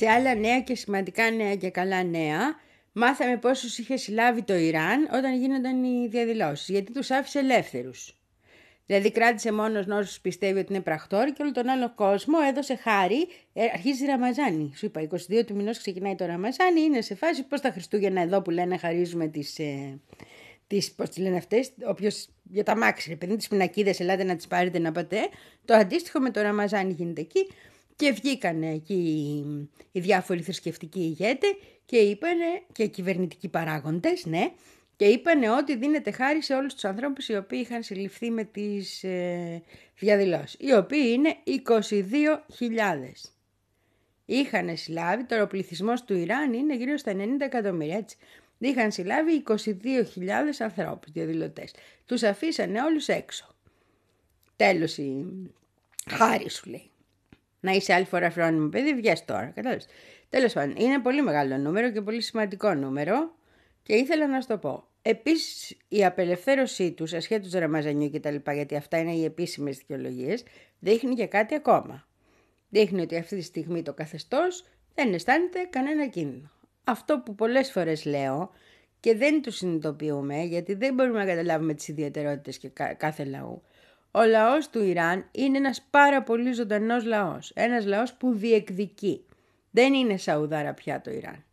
Σε άλλα νέα και σημαντικά νέα και καλά νέα, μάθαμε πόσους είχε συλλάβει το Ιράν όταν γίνονταν οι διαδηλώσεις, γιατί τους άφησε ελεύθερους. Δηλαδή κράτησε μόνος όσους πιστεύει ότι είναι πραχτόροι και όλο τον άλλο κόσμο έδωσε χάρη. Ε, αρχίζει Ραμαζάνι. Σου είπα, εικοστή δεύτερη του μηνός ξεκινάει το Ραμαζάνι, είναι σε φάση πώς τα Χριστούγεννα εδώ που λένε χαρίζουμε τις... Ε, τις, πώς τις λένε αυτές, όποιος για τα μάξι, ρε παιδί, τις πινακίδες, ελάτε να τις πάρετε να πάτε. Το αντίστοιχο με το Ραμαζάνι γίνεται εκεί και βγήκαν εκεί οι διάφοροι θρησκευτικοί ηγέτες και είπανε, και κυβερνητικοί παράγοντες, ναι, και είπανε ότι δίνεται χάρη σε όλους τους ανθρώπους οι οποίοι είχαν συλληφθεί με τις ε, διαδηλώσεις, οι οποίοι είναι είκοσι δύο χιλιάδες. Είχαν συλλάβει, τώρα ο πληθυσμός του Ιράν είναι γύρω στα ενενήντα εκατομμύρια, έτσι. Είχαν συλλάβει είκοσι δύο χιλιάδες ανθρώπους διαδηλωτές. Τους αφήσανε όλους έξω. Τέλος η χάρη σου λέει. Να είσαι άλλη φορά φρόνιμο παιδί, βγες τώρα. Κατάλαβες. Τέλος πάντων, είναι πολύ μεγάλο νούμερο και πολύ σημαντικό νούμερο και ήθελα να σου το πω. Επίσης η απελευθέρωσή τους ασχέτως Ραμαζανιού και τα λοιπά, γιατί αυτά είναι οι επίσημες δικαιολογίες, δείχνει και κάτι ακόμα. Δείχνει ότι αυτή τη στιγμή το καθεστώς δεν αισθάνεται κανένα κίνδυνο. Αυτό που πολλές φορές λέω και δεν το συνειδητοποιούμε, γιατί δεν μπορούμε να καταλάβουμε τις ιδιαιτερότητες και κάθε λαού. Ο λαός του Ιράν είναι ένας πάρα πολύ ζωντανός λαός. Ένας λαός που διεκδικεί. Δεν είναι Σαουδάρα πια το Ιράν.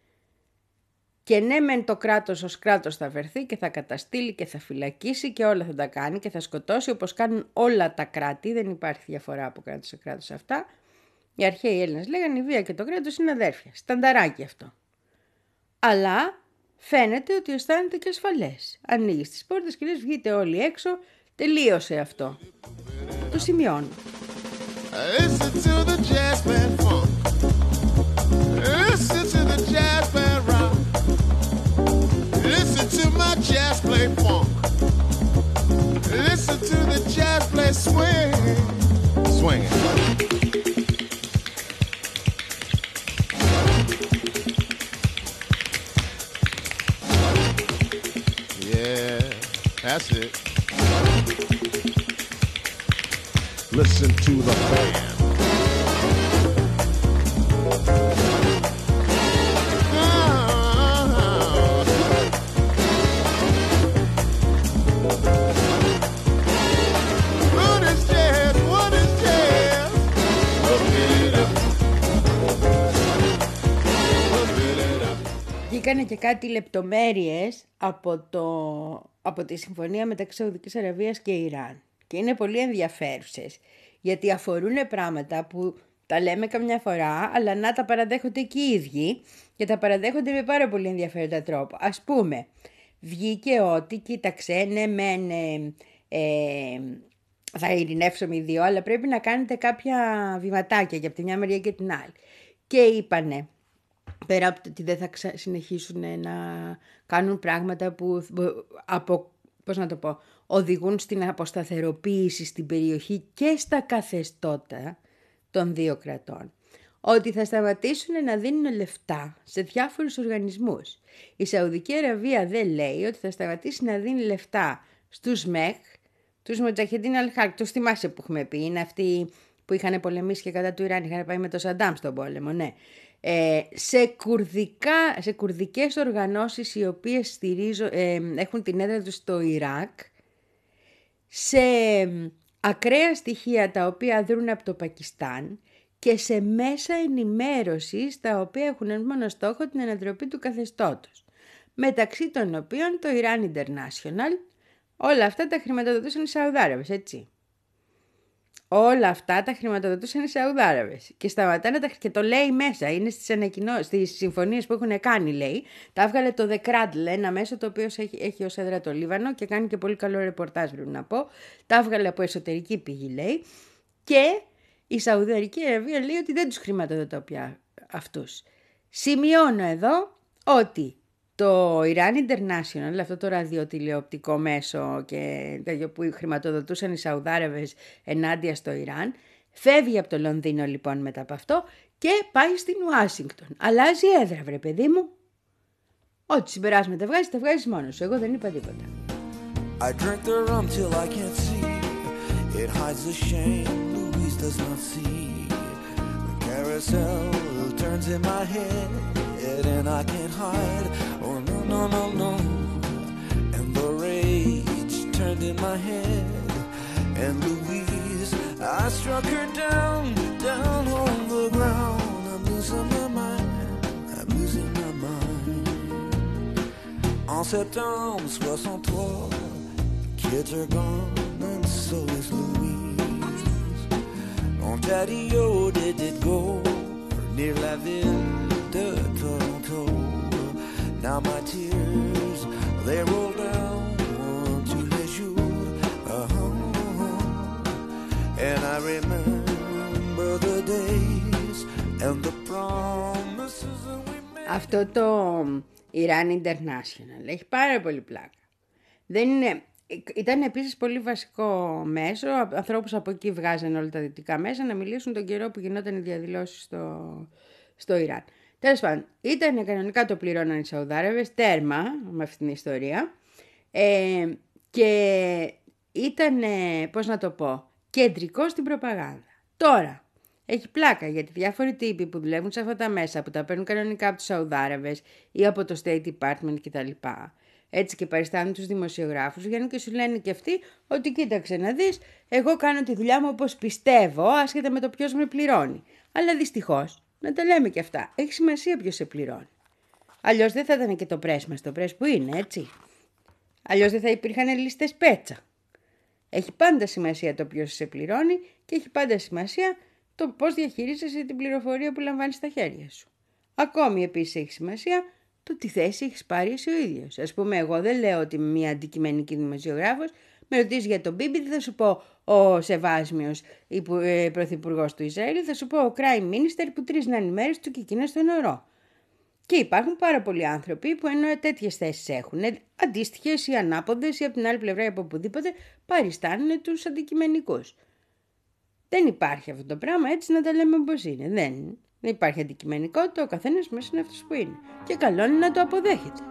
Και ναι μεν το κράτος ως κράτος θα βρεθεί και θα καταστήλει και θα φυλακίσει και όλα θα τα κάνει και θα σκοτώσει όπως κάνουν όλα τα κράτη. Δεν υπάρχει διαφορά από κράτος σε κράτος αυτά. Οι αρχαίοι Έλληνες λέγανε η βία και το κράτος είναι αδέρφια. Στανταράκι αυτό. Αλλά φαίνεται ότι αισθάνεται και ασφαλές. Ανοίγεις τις πόρτες και λες βγείτε όλοι έξω. Τελείωσε αυτό. Το σημειώνω. Listen to the jazz band funk. Listen to the jazz band rock. Listen to my jazz play funk. Listen to the jazz play swing. Swing. Yeah, that's it. Listen to the band. What is jazz? What is jazz? Look it up. Look it up. Βγήκανε και κάτι λεπτομέρειες από, το, από τη συμφωνία μεταξύ Σαουδικής Αραβίας και Ιράν. Και είναι πολύ ενδιαφέρουσες, γιατί αφορούν πράγματα που τα λέμε καμιά φορά, αλλά να τα παραδέχονται και οι ίδιοι και τα παραδέχονται με πάρα πολύ ενδιαφέροντα τρόπο. Ας πούμε, βγήκε ότι, κοίταξε, ναι μεν ε, ε, θα ειρηνεύσουμε οι δύο, αλλά πρέπει να κάνετε κάποια βηματάκια και από τη μια μεριά και την άλλη. Και είπανε, πέρα από το ότι δεν θα ξα... συνεχίσουν να κάνουν πράγματα που από, πώς να το πω, οδηγούν στην αποσταθεροποίηση στην περιοχή και στα καθεστώτα των δύο κρατών, ότι θα σταματήσουν να δίνουν λεφτά σε διάφορους οργανισμούς. Η Σαουδική Αραβία δεν λέει ότι θα σταματήσει να δίνει λεφτά στους ΜΕΧ, τους Μοτζαχεντίν Αλ-Χακ, τους θυμάσαι που έχουμε πει, είναι αυτοί που είχαν πολεμήσει και κατά του Ιράν, είχαν πάει με το Σαντάμ στον πόλεμο, ναι. Ε, σε, κουρδικά, σε κουρδικές οργανώσεις οι οποίες στηρίζουν, ε, έχουν την έδρα τους στο Ιράκ, σε ακραία στοιχεία τα οποία δρούν από το Πακιστάν και σε μέσα ενημέρωσης τα οποία έχουν μόνο στόχο την ανατροπή του καθεστώτος. Μεταξύ των οποίων το Iran International, όλα αυτά τα χρηματοδοτούσαν οι Σαουδάραβες, έτσι. Όλα αυτά τα χρηματοδοτούσαν οι Σαουδάραβες και σταματάνε τα... και το λέει μέσα, είναι στις, ανακοινώ... στις συμφωνίες που έχουν κάνει, λέει. Τα έβγαλε το The Cradle, ένα μέσο το οποίο έχει, έχει ως έδρα το Λίβανο και κάνει και πολύ καλό ρεπορτάζ, πρέπει να πω. Τα έβγαλε από εσωτερική πηγή, λέει. Και η Σαουδική Αραβία λέει ότι δεν τους χρηματοδοτώ πια αυτούς. Σημειώνω εδώ ότι το Iran International, αυτό το ραδιοτηλεοπτικό μέσο και που χρηματοδοτούσαν οι Σαουδάραβες ενάντια στο Ιράν, φεύγει από το Λονδίνο λοιπόν μετά από αυτό και πάει στην Ουάσιγκτον. Αλλάζει έδρα, βρε παιδί μου. Ό,τι συμπεράσματα βγάζεις, τα βγάζεις μόνος σου. Εγώ δεν είπα τίποτα. I drink the rum till I can't see. It hides the shame Louise does not see. The carousel turns in my head, and I can't hide. Oh no, no, no, no. And the rage turned in my head, and Louise, I struck her down, down on the ground. I'm losing my mind, I'm losing my mind. En septembre soixante-trois, kids are gone and so is Louise. Ontario did it go near la ville de Toronto. Now my tears, they roll down tous les jours. Uh-huh. And I remember the days and the promises that we made. Αυτό το Iran International έχει πάρα πολύ πλάκα. Δεν είναι... Ήταν επίσης πολύ βασικό μέσο, ανθρώπους από εκεί βγάζανε όλα τα δυτικά μέσα να μιλήσουν τον καιρό που γινόταν οι διαδηλώσεις στο, στο Ιράν. Τέλος πάντων, ήταν κανονικά το πληρώναν οι Σαουδάραβες, τέρμα με αυτήν την ιστορία, ε, και ήταν, πώς να το πω, κεντρικό στην προπαγάνδα. Τώρα, έχει πλάκα γιατί διάφοροι τύποι που δουλεύουν σε αυτά τα μέσα, που τα παίρνουν κανονικά από τους Σαουδάραβες ή από το State Department κτλ., έτσι και παριστάνουν τους δημοσιογράφους, βγαίνουν και σου λένε και αυτοί ότι κοίταξε να δεις, εγώ κάνω τη δουλειά μου όπως πιστεύω, άσχετα με το ποιος με πληρώνει. Αλλά δυστυχώς, να τα λέμε και αυτά, έχει σημασία ποιος σε πληρώνει. Αλλιώς δεν θα ήταν και το πρέσ μας, το πρέσ που είναι, έτσι. Αλλιώς δεν θα υπήρχαν λίστες πέτσα. Έχει πάντα σημασία το ποιος σε πληρώνει και έχει πάντα σημασία το πώς διαχειρίζεσαι την πληροφορία που λαμβάνεις στα χέρια σου. Ακόμη επίσης έχει σημασία το τι θέση έχεις πάρει εσύ ο ίδιος. Ας πούμε, εγώ δεν λέω ότι είμαι μια αντικειμενική δημοσιογράφος, με ρωτήσεις για τον Μπίμπι, δεν θα σου πω ο Σεβάσμιος, πρωθυπουργός του Ισραήλ, θα σου πω ο Crime Minister που τρεις νανιμέρες του και εκείνο στον ορό. Και υπάρχουν πάρα πολλοί άνθρωποι που ενώ τέτοιες θέσεις έχουν, αντίστοιχες ή ανάποδες ή από την άλλη πλευρά ή από οπουδήποτε, παριστάνουν τους αντικειμενικούς. Δεν υπάρχει αυτό το πράγμα, έτσι να τα λέμε όπως είναι. Δεν, δεν υπάρχει αντικειμενικότητα, ο καθένας μέσα είναι αυτός που είναι. Και καλό είναι να το αποδέχεται.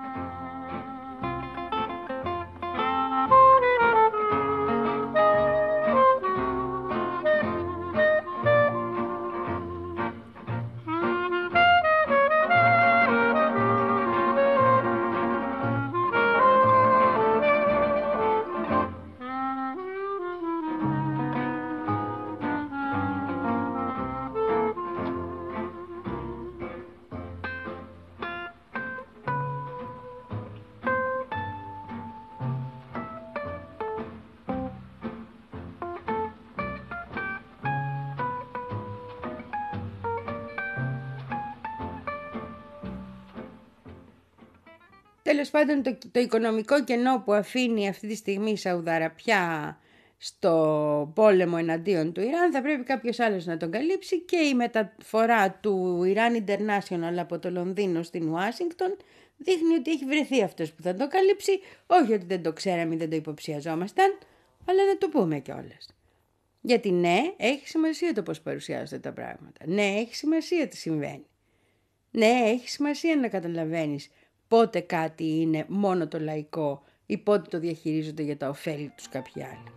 Τέλος πάντων, το, το οικονομικό κενό που αφήνει αυτή τη στιγμή η Σαουδαραπιά στο πόλεμο εναντίον του Ιράν θα πρέπει κάποιος άλλος να τον καλύψει, και η μεταφορά του Iran International από το Λονδίνο στην Ουάσιγκτον δείχνει ότι έχει βρεθεί αυτός που θα το καλύψει, όχι ότι δεν το ξέραμε ή δεν το υποψιαζόμασταν, αλλά να το πούμε κιόλας. Γιατί ναι, έχει σημασία το πώς παρουσιάζονται τα πράγματα. Ναι, έχει σημασία τι συμβαίνει. Ναι, έχει σημασία να καταλαβαίνεις πότε κάτι είναι μόνο το λαϊκό ή πότε το διαχειρίζονται για τα ωφέλη τους κάποιοι άλλοι.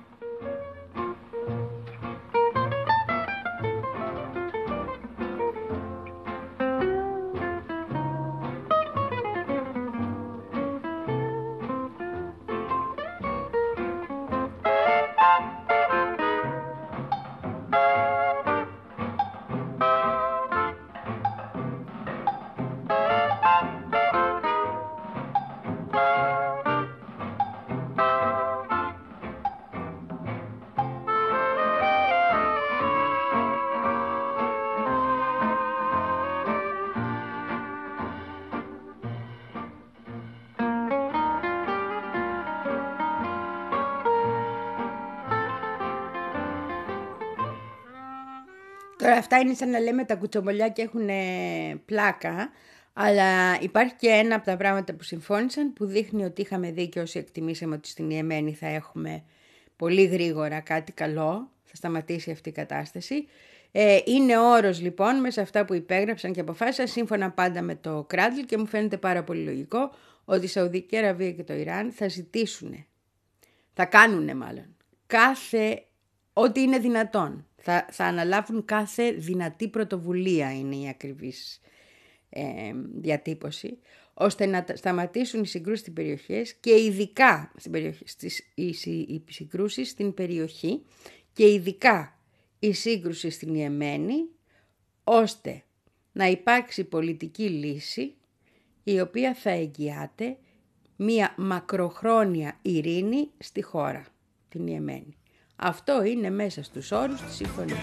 Τώρα αυτά είναι σαν να λέμε τα κουτσομπολιά έχουν πλάκα, αλλά υπάρχει και ένα από τα πράγματα που συμφώνησαν που δείχνει ότι είχαμε δίκιο όσοι εκτιμήσαμε ότι στην Ιεμένη θα έχουμε πολύ γρήγορα κάτι καλό, θα σταματήσει αυτή η κατάσταση. Ε, είναι όρος λοιπόν μέσα αυτά που υπέγραψαν και αποφάσισαν σύμφωνα πάντα με το Κράντλ, και μου φαίνεται πάρα πολύ λογικό ότι η Σαουδική Αραβία και το Ιράν θα ζητήσουν, θα κάνουν μάλλον κάθε ό,τι είναι δυνατόν. Θα, θα αναλάβουν κάθε δυνατή πρωτοβουλία, είναι η ακριβής ε, διατύπωση, ώστε να σταματήσουν οι συγκρούσεις στην περιοχή και ειδικά στην περιοχή, στις, οι, οι συγκρούσεις στην περιοχή και ειδικά η σύγκρουση στην Ιεμένη, ώστε να υπάρξει πολιτική λύση η οποία θα εγγυάται μία μακροχρόνια ειρήνη στη χώρα, την Ιεμένη. Αυτό είναι μέσα στους όρους της συμφωνίας.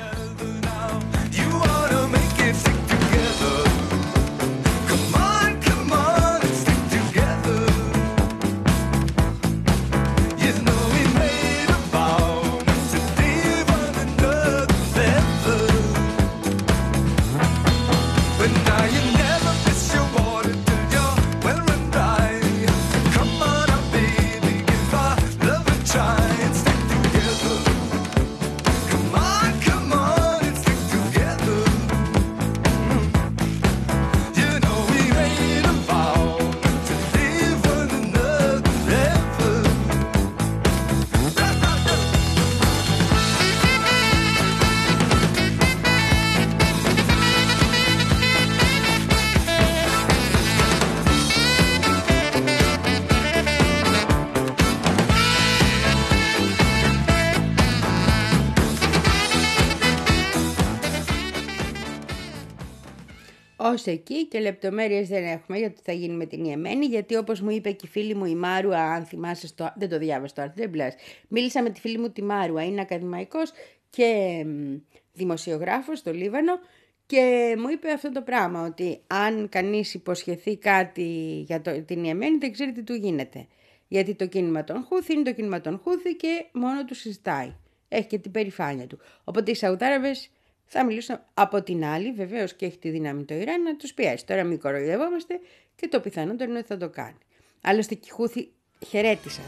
Ως εκεί και λεπτομέρειες δεν έχουμε για το τι θα γίνει με την Ιεμένη, γιατί όπως μου είπε και η φίλη μου η Μάρουα, αν θυμάσαι, στο... δεν το διάβασα το άρθρο, δεν πειράζει. Μίλησα με τη φίλη μου τη Μάρουα, είναι ακαδημαϊκός και δημοσιογράφος στο Λίβανο και μου είπε αυτό το πράγμα, ότι αν κανείς υποσχεθεί κάτι για το... την Ιεμένη δεν ξέρει τι του γίνεται. Γιατί το κίνημα των Χούθη είναι το κίνημα των Χούθη και μόνο του συζητάει. Έχει και την περηφάνεια του. Οπότε οι Σαουδάραβες θα μιλήσουν από την άλλη, βεβαίως και έχει τη δύναμη το Ιράν να τους πιέσει. Τώρα μην κοροϊδευόμαστε και το πιθανότερο είναι ότι θα το κάνει. Άλλωστε και οι Χούθη χαιρέτησαν.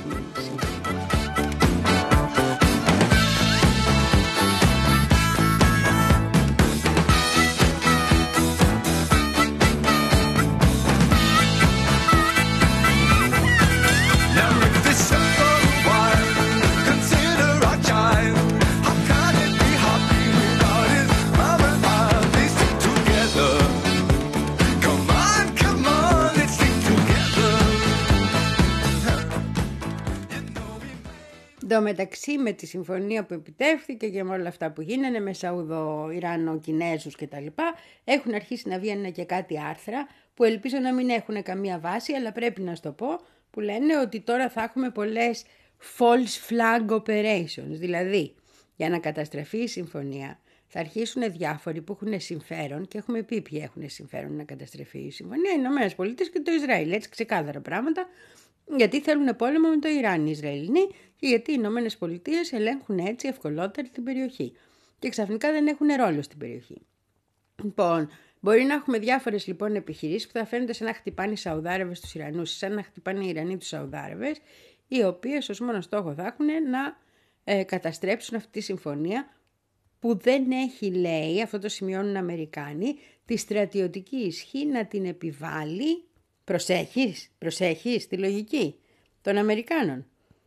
Εν τω μεταξύ με τη συμφωνία που επιτεύχθηκε και με όλα αυτά που γίνανε με Σαουδο, Ιράνο, Κινέζους και τα λοιπά, έχουν αρχίσει να βγαίνουν και κάτι άρθρα που ελπίζω να μην έχουν καμία βάση, αλλά πρέπει να στο πω, που λένε ότι τώρα θα έχουμε πολλές false flag operations, δηλαδή για να καταστραφεί η συμφωνία θα αρχίσουν διάφοροι που έχουν συμφέρον και έχουμε πει ποιοι έχουν συμφέρον να καταστραφεί η συμφωνία, οι Ηνωμένες Πολιτείες και το Ισραήλ, έτσι ξεκάθαρα πράγματα. Γιατί θέλουν πόλεμο με το Ιράν οι Ισραηλινοί και γιατί οι Ηνωμένες Πολιτείες ελέγχουν έτσι ευκολότερα την περιοχή. Και ξαφνικά δεν έχουν ρόλο στην περιοχή. Λοιπόν, μπορεί να έχουμε διάφορες λοιπόν επιχειρήσεις που θα φαίνονται σαν να χτυπάνε οι Σαουδάραβες τους Ιρανούς, σαν να χτυπάνε οι Ιρανοί τους Σαουδάραβες, οι οποίες ως μόνο στόχο θα έχουν να ε, καταστρέψουν αυτή τη συμφωνία που δεν έχει, λέει, αυτό το σημειώνουν οι Αμερικάνοι, τη στρατιωτική ισχύ να την επιβάλλει. Προσέχεις, προσέχεις τη λογική των Αμερικάνων,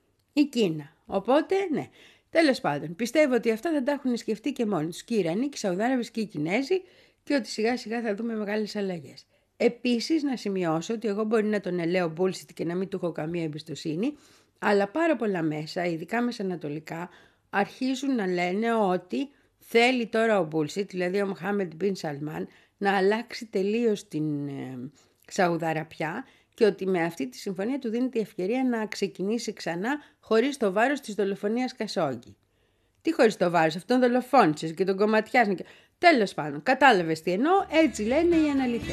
η Κίνα. Οπότε, ναι, τέλος πάντων, πιστεύω ότι αυτά θα τα έχουν σκεφτεί και μόνοι τους και οι Ιρανοί και οι Σαουδάραβες και οι Κινέζοι και ότι σιγά σιγά θα δούμε μεγάλες αλλαγές. Επίσης, να σημειώσω ότι εγώ μπορεί να τον ελέω bullshit και να μην του έχω καμία εμπιστοσύνη, αλλά πάρα πολλά μέσα, ειδικά μεσανατολικά, αρχίζουν να λένε ότι θέλει τώρα ο bullshit, δηλαδή ο Μοχάμεντ Μπιν Σαλμάν, να αλλάξει τελείως την ε, Σαουδαραπιά και ότι με αυτή τη συμφωνία του δίνει τη ευκαιρία να ξεκινήσει ξανά χωρίς το βάρος της δολοφονίας Κασόγγι. Τι χωρίς το βάρος, αυτόν τον δολοφόνησες και τον κομματιάσαν. Και... Τέλος πάντων, κατάλαβες τι εννοώ, έτσι λένε οι αναλυτές.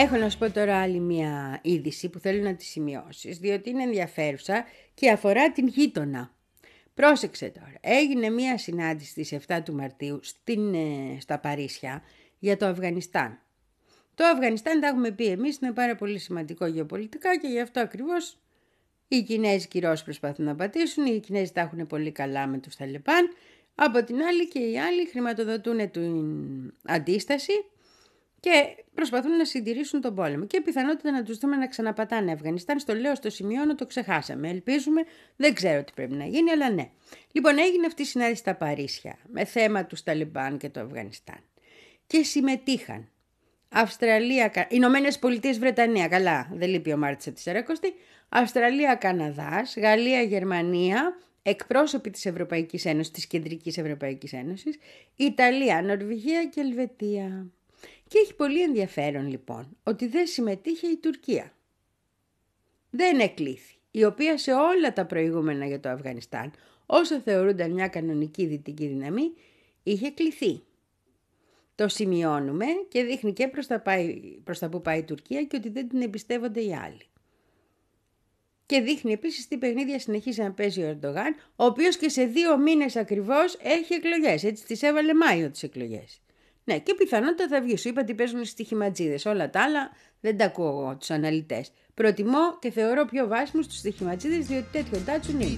Έχω να σου πω τώρα άλλη μια είδηση που θέλω να τη σημειώσεις, διότι είναι ενδιαφέρουσα και αφορά την γείτονα. Πρόσεξε τώρα, έγινε μια συνάντηση στις εφτά του Μαρτίου στην, ε, στα Παρίσια για το Αφγανιστάν. Το Αφγανιστάν, τα έχουμε πει εμείς, είναι πάρα πολύ σημαντικό γεωπολιτικά και γι' αυτό ακριβώς οι Κινέζοι και οι Ρώσοι προσπαθούν να πατήσουν, οι Κινέζοι τα έχουν πολύ καλά με τους Ταλιμπάν, από την άλλη και οι άλλοι χρηματοδοτούν την αντίσταση και προσπαθούν να συντηρήσουν τον πόλεμο. Και πιθανότητα να τους δούμε να ξαναπατάνε Αφγανιστάν. Στο λέω, στο σημειώνω, το ξεχάσαμε. Ελπίζουμε, δεν ξέρω τι πρέπει να γίνει, αλλά ναι. Λοιπόν, έγινε αυτή η συνάντηση στα Παρίσια με θέμα τους Ταλιμπάν και το Αφγανιστάν. Και συμμετείχαν Αυστραλία, Ηνωμένες Πολιτείες, Βρετανία, καλά, δεν λείπει ο Μάρτης από τη Σαρακοστή, Αυστραλία, Καναδάς, Γαλλία, Γερμανία, εκπρόσωποι της Ευρωπαϊκής Ένωσης, της Κεντρικής Ευρωπαϊκής Ένωσης, Ιταλία, Νορβηγία και Ελβετία. Και έχει πολύ ενδιαφέρον λοιπόν ότι δεν συμμετείχε η Τουρκία. Δεν εκλήθη, η οποία σε όλα τα προηγούμενα για το Αφγανιστάν, όσο θεωρούνταν μια κανονική δυτική δύναμη, είχε κληθεί. Το σημειώνουμε και δείχνει και προς τα, πάει, προς τα που πάει η Τουρκία και ότι δεν την εμπιστεύονται οι άλλοι. Και δείχνει επίσης τι παιχνίδια συνεχίζει να παίζει ο Ερντογάν, ο οποίος και σε δύο μήνες ακριβώς έχει εκλογές. Έτσι τις έβαλε Μάιο τις εκλογές. Ναι, και πιθανότατα θα βγει. Σου είπα ότι παίζουν στοιχηματζίδες. Όλα τα άλλα δεν τα ακούω εγώ, τους αναλυτές. Προτιμώ και θεωρώ πιο βάσιμους τους στοιχηματζίδες, διότι τέτοιο τάτσουν είναι.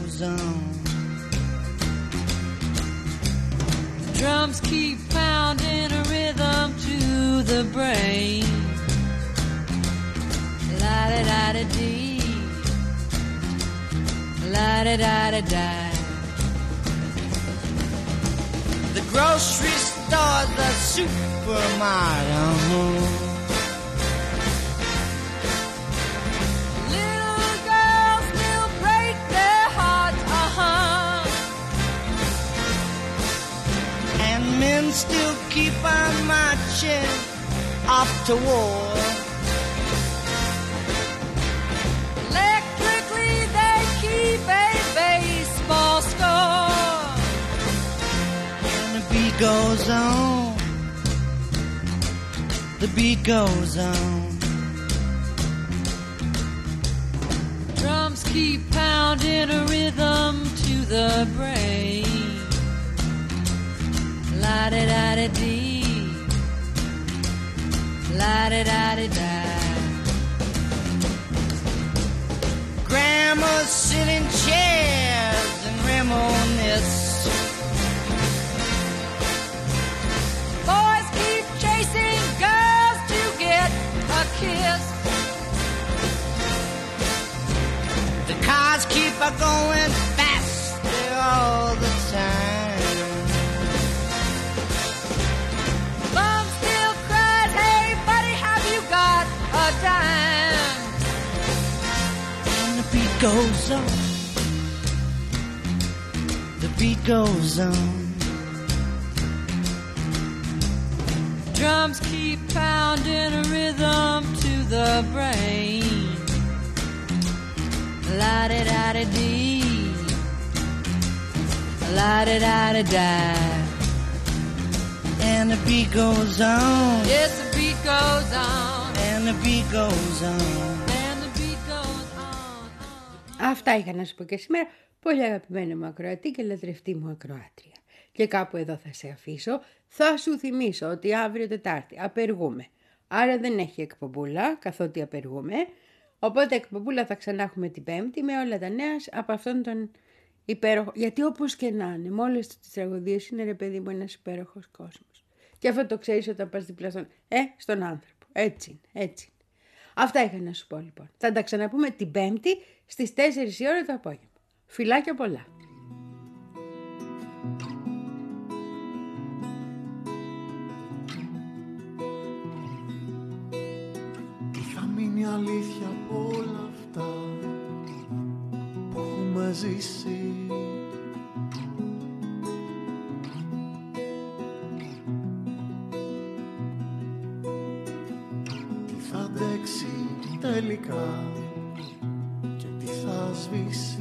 Drums keep pounding a rhythm to the brain. La da da da dee, la da da da da. The grocery store, the supermarket. Little girls will break their hearts, uh-huh. And men still keep on marching off to war. Electrically they keep a baseball score. And the beat goes on. The beat goes on. Drums keep pounding a rhythm to the brain. La da da da dee, la da da da da. Grandmas sit in chairs and reminisce. Boys keep chasing girls to get a kiss. The cars keep a going faster all the time. Mom still cries, hey buddy, have you got a dime? And the beat goes on. The beat goes on. Drums keep pounding a rhythm to the brain. La da da da dee, la da da da da. And the beat goes on. Yes, the beat goes on. And the beat goes on. And the beat goes on. Αυτά είχα να σου πω και σήμερα. Πολύ αγαπημένη μου ακροατή και λατρευτή μου ακροάτρια. Και κάπου εδώ θα σε αφήσω. Θα σου θυμίσω ότι αύριο Τετάρτη απεργούμε. Άρα δεν έχει εκπομπούλα, καθότι απεργούμε. Οπότε εκπομπούλα θα ξανά έχουμε την Πέμπτη με όλα τα νέα από αυτόν τον υπέροχο. Γιατί όπως και να είναι, με όλες τις τραγωδίες είναι, ρε παιδί μου, ένας υπέροχος κόσμος. Και αυτό το ξέρεις όταν πας δίπλα στον, ε, στον άνθρωπο. Έτσι είναι, έτσι είναι. Αυτά είχα να σου πω λοιπόν. Θα τα ξαναπούμε την Πέμπτη στις τέσσερις η ώρα το απόγευμα. Φιλάκια πολλά. Τι θα μείνει αλήθεια από όλα αυτά που έχουμε ζήσει? Τι θα αντέξει τελικά και τι θα σβήσει?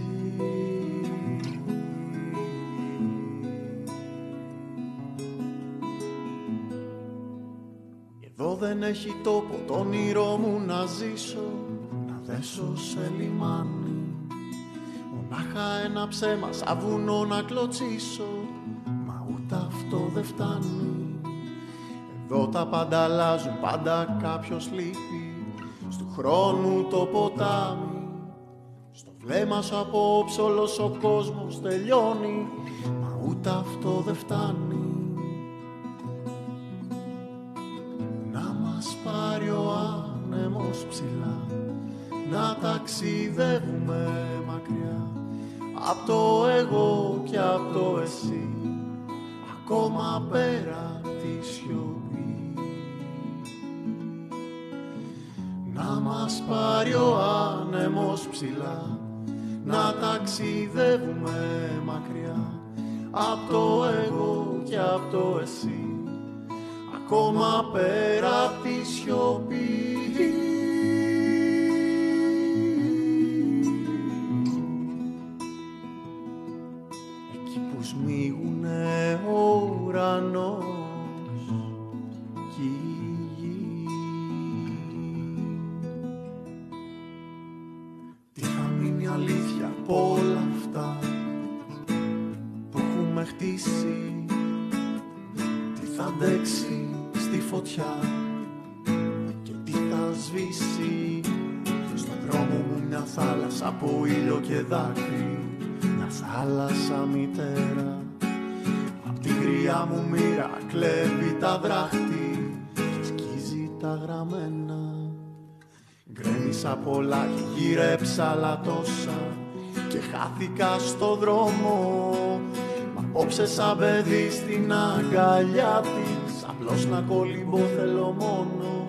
Εδώ δεν έχει τόπο το όνειρό μου να ζήσω, να δέσω σε λιμάνι. Μονάχα ένα ψέμα σαν βουνό να κλωτσίσω, μα ούτε αυτό δεν φτάνει. Εδώ τα πάντα αλλάζουν, πάντα κάποιος λείπει, στου χρόνου το ποτάμι. Στο βλέμμα σου απόψε όλος ο κόσμος τελειώνει, μα ούτε αυτό δεν φτάνει. Να μας πάρει ο άνεμος ψηλά, να ταξιδεύουμε μακριά, απ' το εγώ και απ' το εσύ, ακόμα πέρα τη σιωπή. Να μας πάρει ο άνεμος ψηλά, να ταξιδεύουμε μακριά, απ' το εγώ και απ' το εσύ, ακόμα πέρα απ' τη σιωπή. Εκεί που σμίγουνε ο ουρανός κι η γη, τι θα μείνει αλήθεια απ' όλα αυτά που έχουμε χτίσει, τι θα αντέξει στη φωτιά και τι θα σβήσει. Στον δρόμο μου μια θάλασσα από ήλιο και δάκρυ, μια θάλασσα μητέρα, απ' τη γριά μου μοίρα κλέβει τα δράχτη και σκίζει τα γραμμένα. Γκρέμισα πολλά και γύρεψα άλλα τόσα και χάθηκα στο δρόμο, μα απόψε σαν παιδί στην αγκαλιά της, απλώς να κολυμπώ θέλω μόνο.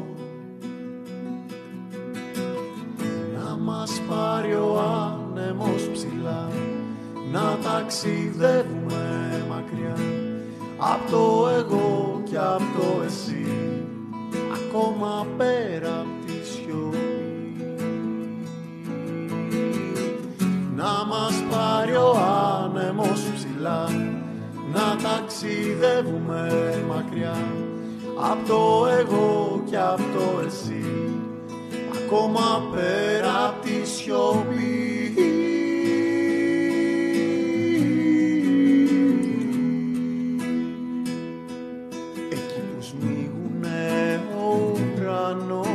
Να μας πάρει ο άνεμος ψηλά, να ταξιδεύουμε μακριά, απ' το εγώ και απ' το εσύ, ακόμα πέρα απ' τη σιωπή. Να μας πάρει ο άνεμος ψηλά, να ταξιδεύουμε μακριά, απ' το εγώ και απ' το εσύ, ακόμα πέρα απ' τη σιωπή. Εκεί που σμίγουνε ο ουρανός